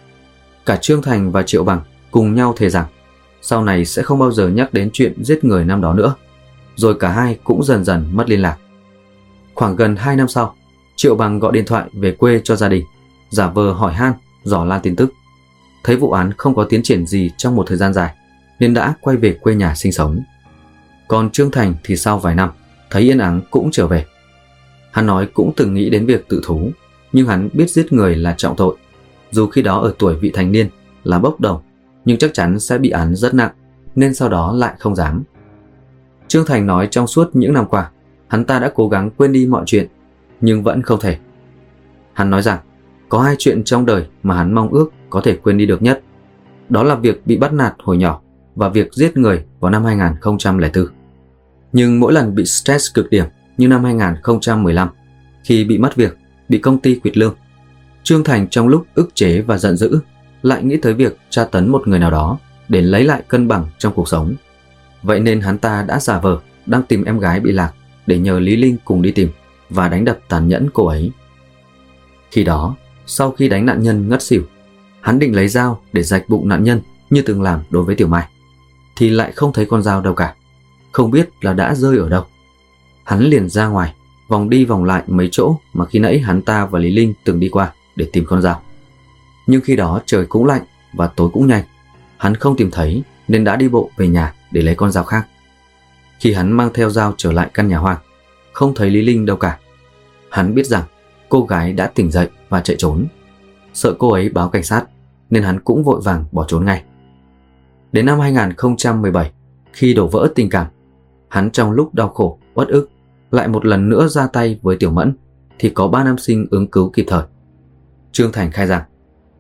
Cả Trương Thành và Triệu Bằng cùng nhau thề rằng sau này sẽ không bao giờ nhắc đến chuyện giết người năm đó nữa, rồi cả hai cũng dần dần mất liên lạc. Khoảng gần hai năm sau, Triệu Bằng gọi điện thoại về quê cho gia đình, giả vờ hỏi han, dò la tin tức. Thấy vụ án không có tiến triển gì trong một thời gian dài, nên đã quay về quê nhà sinh sống. Còn Trương Thành thì sau vài năm, thấy yên ắng cũng trở về. Hắn nói cũng từng nghĩ đến việc tự thú, nhưng hắn biết giết người là trọng tội. Dù khi đó ở tuổi vị thành niên là bốc đồng, nhưng chắc chắn sẽ bị án rất nặng, nên sau đó lại không dám. Trương Thành nói trong suốt những năm qua, hắn ta đã cố gắng quên đi mọi chuyện, nhưng vẫn không thể. Hắn nói rằng có hai chuyện trong đời mà hắn mong ước có thể quên đi được nhất. Đó là việc bị bắt nạt hồi nhỏ và việc giết người vào năm hai nghìn không trăm lẻ bốn. Nhưng mỗi lần bị stress cực điểm như năm hai nghìn không trăm mười lăm, khi bị mất việc, bị công ty quỵt lương, Trương Thành trong lúc ức chế và giận dữ lại nghĩ tới việc tra tấn một người nào đó để lấy lại cân bằng trong cuộc sống. Vậy nên hắn ta đã giả vờ đang tìm em gái bị lạc để nhờ Lý Linh cùng đi tìm và đánh đập tàn nhẫn cô ấy. Khi đó, sau khi đánh nạn nhân ngất xỉu, hắn định lấy dao để rạch bụng nạn nhân như từng làm đối với Tiểu Mai, thì lại không thấy con dao đâu cả, không biết là đã rơi ở đâu. Hắn liền ra ngoài, vòng đi vòng lại mấy chỗ mà khi nãy hắn ta và Lý Linh từng đi qua để tìm con dao. Nhưng khi đó trời cũng lạnh và tối cũng nhanh, hắn không tìm thấy nên đã đi bộ về nhà để lấy con dao khác. Khi hắn mang theo dao trở lại căn nhà hoang, không thấy Lý Linh đâu cả. Hắn biết rằng cô gái đã tỉnh dậy và chạy trốn. Sợ cô ấy báo cảnh sát nên hắn cũng vội vàng bỏ trốn ngay. Đến năm hai nghìn không trăm mười bảy, khi đổ vỡ tình cảm, hắn trong lúc đau khổ, uất ức lại một lần nữa ra tay với Tiểu Mẫn thì có ba nam sinh ứng cứu kịp thời. Trương Thành khai rằng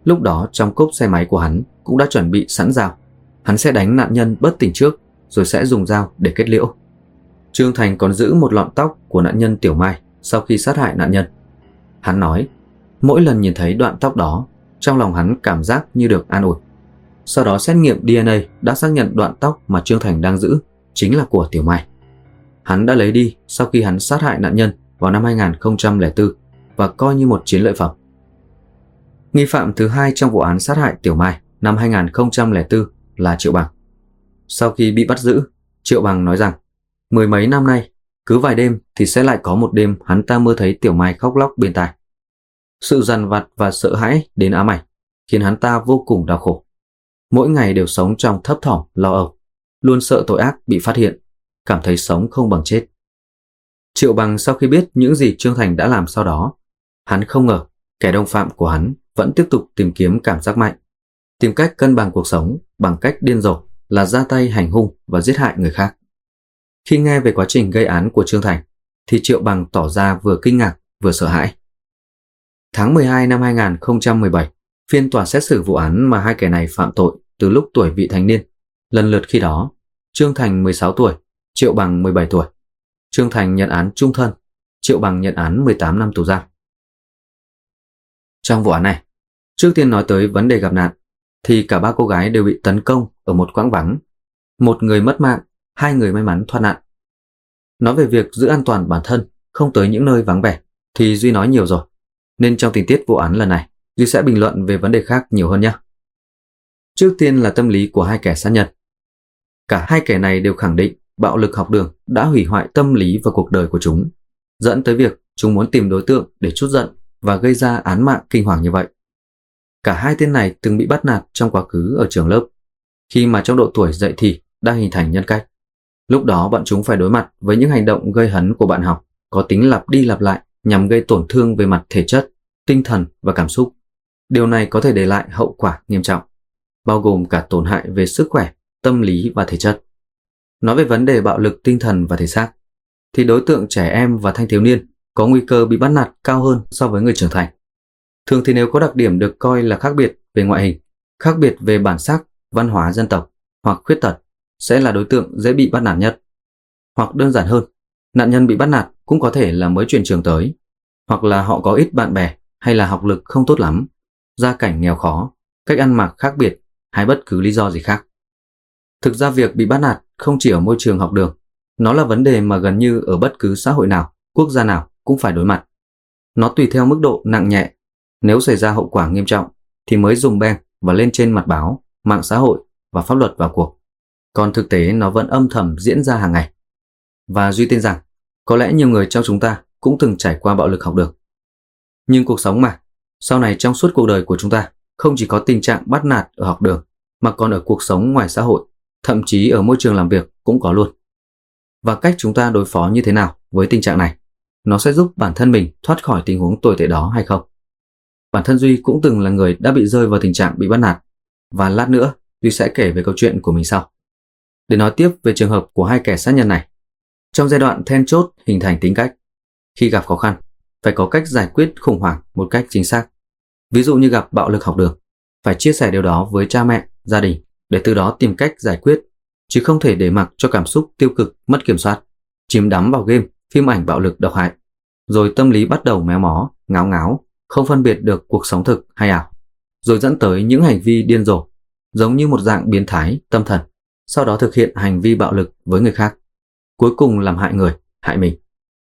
Lúc đó trong cốp xe máy của hắn cũng đã chuẩn bị sẵn dao. Hắn sẽ đánh nạn nhân bất tỉnh trước, rồi sẽ dùng dao để kết liễu. Trương Thành còn giữ một lọn tóc của nạn nhân Tiểu Mai sau khi sát hại nạn nhân. Hắn nói, mỗi lần nhìn thấy đoạn tóc đó, trong lòng hắn cảm giác như được an ủi. Sau đó xét nghiệm đê en a đã xác nhận đoạn tóc mà Trương Thành đang giữ chính là của Tiểu Mai. Hắn đã lấy đi sau khi hắn sát hại nạn nhân vào năm hai nghìn không trăm lẻ bốn và coi như một chiến lợi phẩm. Nghi phạm thứ hai trong vụ án sát hại Tiểu Mai năm hai nghìn không trăm lẻ bốn là Triệu Bằng. Sau khi bị bắt giữ, Triệu Bằng nói rằng mười mấy năm nay, cứ vài đêm thì sẽ lại có một đêm hắn ta mơ thấy Tiểu Mai khóc lóc bên tai. Sự dằn vặt và sợ hãi đến ám ảnh khiến hắn ta vô cùng đau khổ. Mỗi ngày đều sống trong thấp thỏm lo âu, luôn sợ tội ác bị phát hiện, cảm thấy sống không bằng chết. Triệu Bằng sau khi biết những gì Trương Thành đã làm sau đó, hắn không ngờ kẻ đồng phạm của hắn vẫn tiếp tục tìm kiếm cảm giác mạnh, tìm cách cân bằng cuộc sống bằng cách điên rồ là ra tay hành hung và giết hại người khác. Khi nghe về quá trình gây án của Trương Thành, thì Triệu Bằng tỏ ra vừa kinh ngạc vừa sợ hãi. Tháng mười hai năm hai nghìn không trăm mười bảy, phiên tòa xét xử vụ án mà hai kẻ này phạm tội từ lúc tuổi vị thành niên. Lần lượt khi đó, Trương Thành mười sáu tuổi, Triệu Bằng mười bảy tuổi. Trương Thành nhận án chung thân, Triệu Bằng nhận án mười tám năm tù giam. Trong vụ án này, trước tiên nói tới vấn đề gặp nạn, thì cả ba cô gái đều bị tấn công ở một quãng vắng. Một người mất mạng, hai người may mắn thoát nạn. Nói về việc giữ an toàn bản thân, không tới những nơi vắng vẻ, thì Duy nói nhiều rồi. Nên trong tình tiết vụ án lần này, Duy sẽ bình luận về vấn đề khác nhiều hơn nhé. Trước tiên là tâm lý của hai kẻ sát nhân. Cả hai kẻ này đều khẳng định bạo lực học đường đã hủy hoại tâm lý và cuộc đời của chúng, dẫn tới việc chúng muốn tìm đối tượng để trút giận và gây ra án mạng kinh hoàng như vậy. Cả hai tên này từng bị bắt nạt trong quá khứ ở trường lớp, khi mà trong độ tuổi dậy thì đang hình thành nhân cách. Lúc đó bọn chúng phải đối mặt với những hành động gây hấn của bạn học có tính lặp đi lặp lại nhằm gây tổn thương về mặt thể chất, tinh thần và cảm xúc. Điều này có thể để lại hậu quả nghiêm trọng, bao gồm cả tổn hại về sức khỏe, tâm lý và thể chất. Nói về vấn đề bạo lực tinh thần và thể xác, thì đối tượng trẻ em và thanh thiếu niên có nguy cơ bị bắt nạt cao hơn so với người trưởng thành. Thường thì nếu có đặc điểm được coi là khác biệt về ngoại hình, khác biệt về bản sắc, văn hóa dân tộc hoặc khuyết tật sẽ là đối tượng dễ bị bắt nạt nhất. Hoặc đơn giản hơn, nạn nhân bị bắt nạt cũng có thể là mới chuyển trường tới, hoặc là họ có ít bạn bè hay là học lực không tốt lắm, gia cảnh nghèo khó, cách ăn mặc khác biệt hay bất cứ lý do gì khác. Thực ra việc bị bắt nạt không chỉ ở môi trường học đường, nó là vấn đề mà gần như ở bất cứ xã hội nào, quốc gia nào cũng phải đối mặt. Nó tùy theo mức độ nặng nhẹ. Nếu xảy ra hậu quả nghiêm trọng thì mới dùng beng và lên trên mặt báo, mạng xã hội và pháp luật vào cuộc. Còn thực tế nó vẫn âm thầm diễn ra hàng ngày. Và Duy tin rằng có lẽ nhiều người trong chúng ta cũng từng trải qua bạo lực học đường. Nhưng cuộc sống mà, sau này trong suốt cuộc đời của chúng ta không chỉ có tình trạng bắt nạt ở học đường, mà còn ở cuộc sống ngoài xã hội, thậm chí ở môi trường làm việc cũng có luôn. Và cách chúng ta đối phó như thế nào với tình trạng này, nó sẽ giúp bản thân mình thoát khỏi tình huống tồi tệ đó hay không? Bản thân Duy cũng từng là người đã bị rơi vào tình trạng bị bắt nạt, và lát nữa Duy sẽ kể về câu chuyện của mình sau. Để nói tiếp về trường hợp của hai kẻ sát nhân này, trong giai đoạn then chốt hình thành tính cách, khi gặp khó khăn, phải có cách giải quyết khủng hoảng một cách chính xác. Ví dụ như gặp bạo lực học đường, phải chia sẻ điều đó với cha mẹ, gia đình để từ đó tìm cách giải quyết, chứ không thể để mặc cho cảm xúc tiêu cực mất kiểm soát, chìm đắm vào game, phim ảnh bạo lực độc hại, rồi tâm lý bắt đầu méo mó, ngáo ngáo, không phân biệt được cuộc sống thực hay ảo, rồi dẫn tới những hành vi điên rồ, giống như một dạng biến thái, tâm thần, sau đó thực hiện hành vi bạo lực với người khác, cuối cùng làm hại người, hại mình.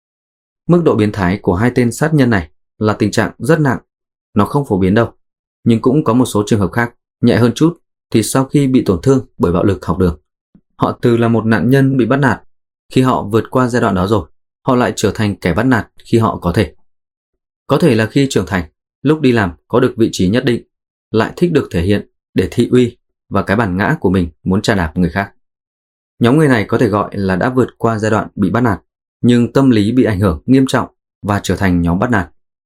Mức độ biến thái của hai tên sát nhân này là tình trạng rất nặng, nó không phổ biến đâu, nhưng cũng có một số trường hợp khác, nhẹ hơn chút, thì sau khi bị tổn thương bởi bạo lực học đường, họ từ là một nạn nhân bị bắt nạt, khi họ vượt qua giai đoạn đó rồi, họ lại trở thành kẻ bắt nạt khi họ có thể. Có thể là khi trưởng thành, lúc đi làm có được vị trí nhất định, lại thích được thể hiện để thị uy và cái bản ngã của mình muốn trà đạp người khác. Nhóm người này có thể gọi là đã vượt qua giai đoạn bị bắt nạt, nhưng tâm lý bị ảnh hưởng nghiêm trọng và trở thành nhóm bắt nạt.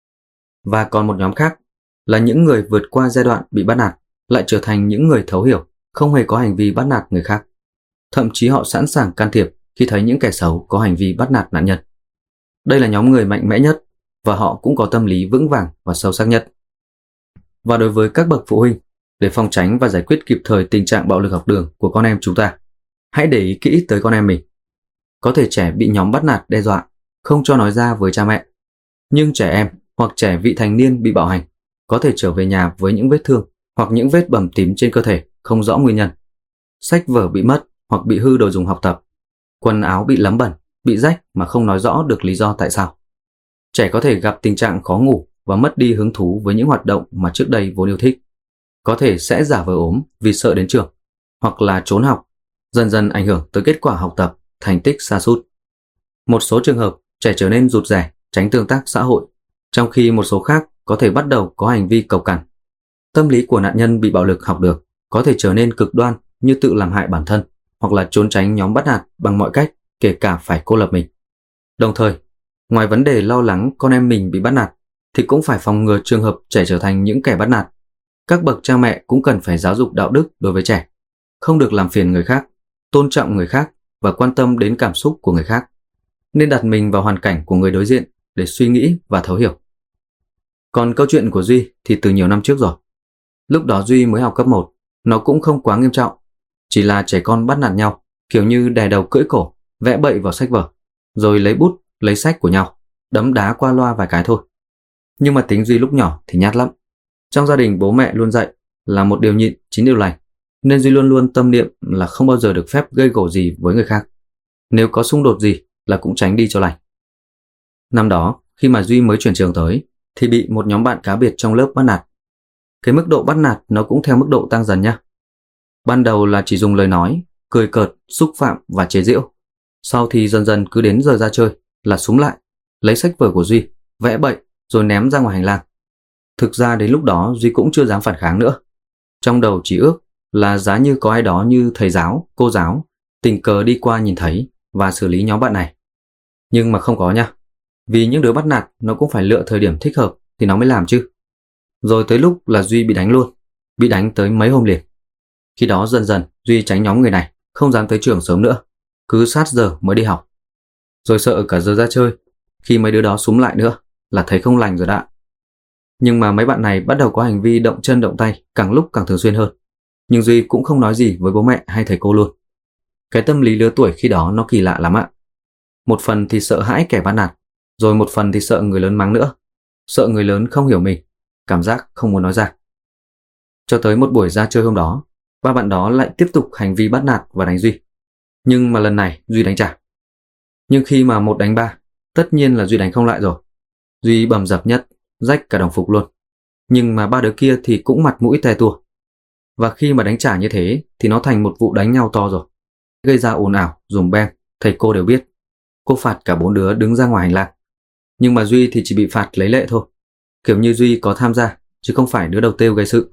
Và còn một nhóm khác là những người vượt qua giai đoạn bị bắt nạt, lại trở thành những người thấu hiểu, không hề có hành vi bắt nạt người khác. Thậm chí họ sẵn sàng can thiệp khi thấy những kẻ xấu có hành vi bắt nạt nạn nhân. Đây là nhóm người mạnh mẽ nhất, và họ cũng có tâm lý vững vàng và sâu sắc nhất. Và đối với các bậc phụ huynh, để phòng tránh và giải quyết kịp thời tình trạng bạo lực học đường của con em chúng ta, hãy để ý kỹ tới con em mình. Có thể trẻ bị nhóm bắt nạt đe dọa, không cho nói ra với cha mẹ. Nhưng trẻ em hoặc trẻ vị thành niên bị bạo hành có thể trở về nhà với những vết thương hoặc những vết bầm tím trên cơ thể không rõ nguyên nhân. Sách vở bị mất hoặc bị hư đồ dùng học tập. Quần áo bị lấm bẩn, bị rách mà không nói rõ được lý do tại sao. Trẻ có thể gặp tình trạng khó ngủ và mất đi hứng thú với những hoạt động mà trước đây vốn yêu thích. Có thể sẽ giả vờ ốm vì sợ đến trường, hoặc là trốn học, dần dần ảnh hưởng tới kết quả học tập, thành tích sa sút. Một số trường hợp, trẻ trở nên rụt rè, tránh tương tác xã hội, trong khi một số khác có thể bắt đầu có hành vi cộc cằn. Tâm lý của nạn nhân bị bạo lực học đường có thể trở nên cực đoan như tự làm hại bản thân, hoặc là trốn tránh nhóm bắt nạt bằng mọi cách, kể cả phải cô lập mình. Đồng thời, ngoài vấn đề lo lắng con em mình bị bắt nạt, thì cũng phải phòng ngừa trường hợp trẻ trở thành những kẻ bắt nạt. Các bậc cha mẹ cũng cần phải giáo dục đạo đức đối với trẻ, không được làm phiền người khác, tôn trọng người khác và quan tâm đến cảm xúc của người khác. Nên đặt mình vào hoàn cảnh của người đối diện để suy nghĩ và thấu hiểu. Còn câu chuyện của Duy thì từ nhiều năm trước rồi. Lúc đó Duy mới học cấp một, nó cũng không quá nghiêm trọng. Chỉ là trẻ con bắt nạt nhau, kiểu như đè đầu cưỡi cổ, vẽ bậy vào sách vở, rồi lấy bút, lấy sách của nhau, đấm đá qua loa vài cái thôi. Nhưng mà tính Duy lúc nhỏ thì nhát lắm. Trong gia đình bố mẹ luôn dạy là một điều nhịn, chín điều lành, nên Duy luôn luôn tâm niệm là không bao giờ được phép gây gổ gì với người khác. Nếu có xung đột gì là cũng tránh đi cho lành. Năm đó, khi mà Duy mới chuyển trường tới, thì bị một nhóm bạn cá biệt trong lớp bắt nạt. Cái mức độ bắt nạt nó cũng theo mức độ tăng dần nha. Ban đầu là chỉ dùng lời nói, cười cợt, xúc phạm và chế giễu. Sau thì dần dần cứ đến giờ ra chơi là xúm lại, lấy sách vở của Duy, vẽ bậy rồi ném ra ngoài hành lang. Thực ra đến lúc đó Duy cũng chưa dám phản kháng nữa. Trong đầu chỉ ước là giá như có ai đó như thầy giáo, cô giáo, tình cờ đi qua nhìn thấy và xử lý nhóm bạn này. Nhưng mà không có nha. Vì những đứa bắt nạt nó cũng phải lựa thời điểm thích hợp thì nó mới làm chứ. Rồi tới lúc là Duy bị đánh luôn, bị đánh tới mấy hôm liền. Khi đó dần dần Duy tránh nhóm người này, không dám tới trường sớm nữa, cứ sát giờ mới đi học. Rồi sợ cả giờ ra chơi, khi mấy đứa đó xúm lại nữa là thấy không lành rồi đã. Nhưng mà mấy bạn này bắt đầu có hành vi động chân động tay càng lúc càng thường xuyên hơn. Nhưng Duy cũng không nói gì với bố mẹ hay thầy cô luôn. Cái tâm lý lứa tuổi khi đó nó kỳ lạ lắm ạ. Một phần thì sợ hãi kẻ bắt nạt, rồi một phần thì sợ người lớn mắng nữa. Sợ người lớn không hiểu mình, cảm giác không muốn nói ra. Cho tới một buổi ra chơi hôm đó, ba bạn đó lại tiếp tục hành vi bắt nạt và đánh Duy. Nhưng mà lần này Duy đánh trả. Nhưng khi mà một đánh ba, tất nhiên là Duy đánh không lại rồi. Duy bầm dập nhất, rách cả đồng phục luôn. Nhưng mà ba đứa kia thì cũng mặt mũi te tua. Và khi mà đánh trả như thế thì nó thành một vụ đánh nhau to rồi. Gây ra ồn ào, dùm beng, thầy cô đều biết. Cô phạt cả bốn đứa đứng ra ngoài hành lang. Nhưng mà Duy thì chỉ bị phạt lấy lệ thôi. Kiểu như Duy có tham gia, chứ không phải đứa đầu têu gây sự.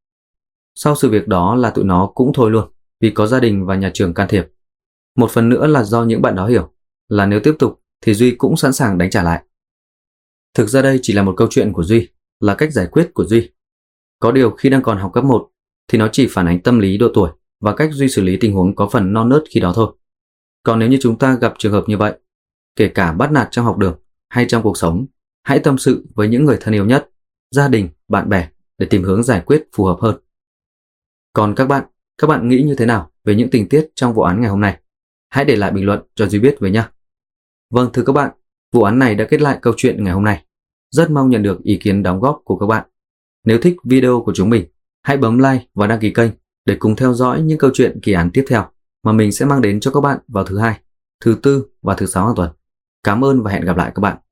Sau sự việc đó là tụi nó cũng thôi luôn, vì có gia đình và nhà trường can thiệp. Một phần nữa là do những bạn đó hiểu là nếu tiếp tục thì Duy cũng sẵn sàng đánh trả lại. Thực ra đây chỉ là một câu chuyện của Duy, là cách giải quyết của Duy. Có điều khi đang còn học cấp một thì nó chỉ phản ánh tâm lý độ tuổi và cách Duy xử lý tình huống có phần non nớt khi đó thôi. Còn nếu như chúng ta gặp trường hợp như vậy, kể cả bắt nạt trong học đường hay trong cuộc sống, hãy tâm sự với những người thân yêu nhất, gia đình, bạn bè để tìm hướng giải quyết phù hợp hơn. Còn các bạn, các bạn nghĩ như thế nào về những tình tiết trong vụ án ngày hôm nay? Hãy để lại bình luận cho Duy biết với nhé. Vâng thưa các bạn, vụ án này đã kết lại câu chuyện ngày hôm nay. Rất mong nhận được ý kiến đóng góp của các bạn. Nếu thích video của chúng mình, hãy bấm like và đăng ký kênh để cùng theo dõi những câu chuyện kỳ án tiếp theo mà mình sẽ mang đến cho các bạn vào thứ hai, thứ tư và thứ sáu hàng tuần. Cảm ơn và hẹn gặp lại các bạn.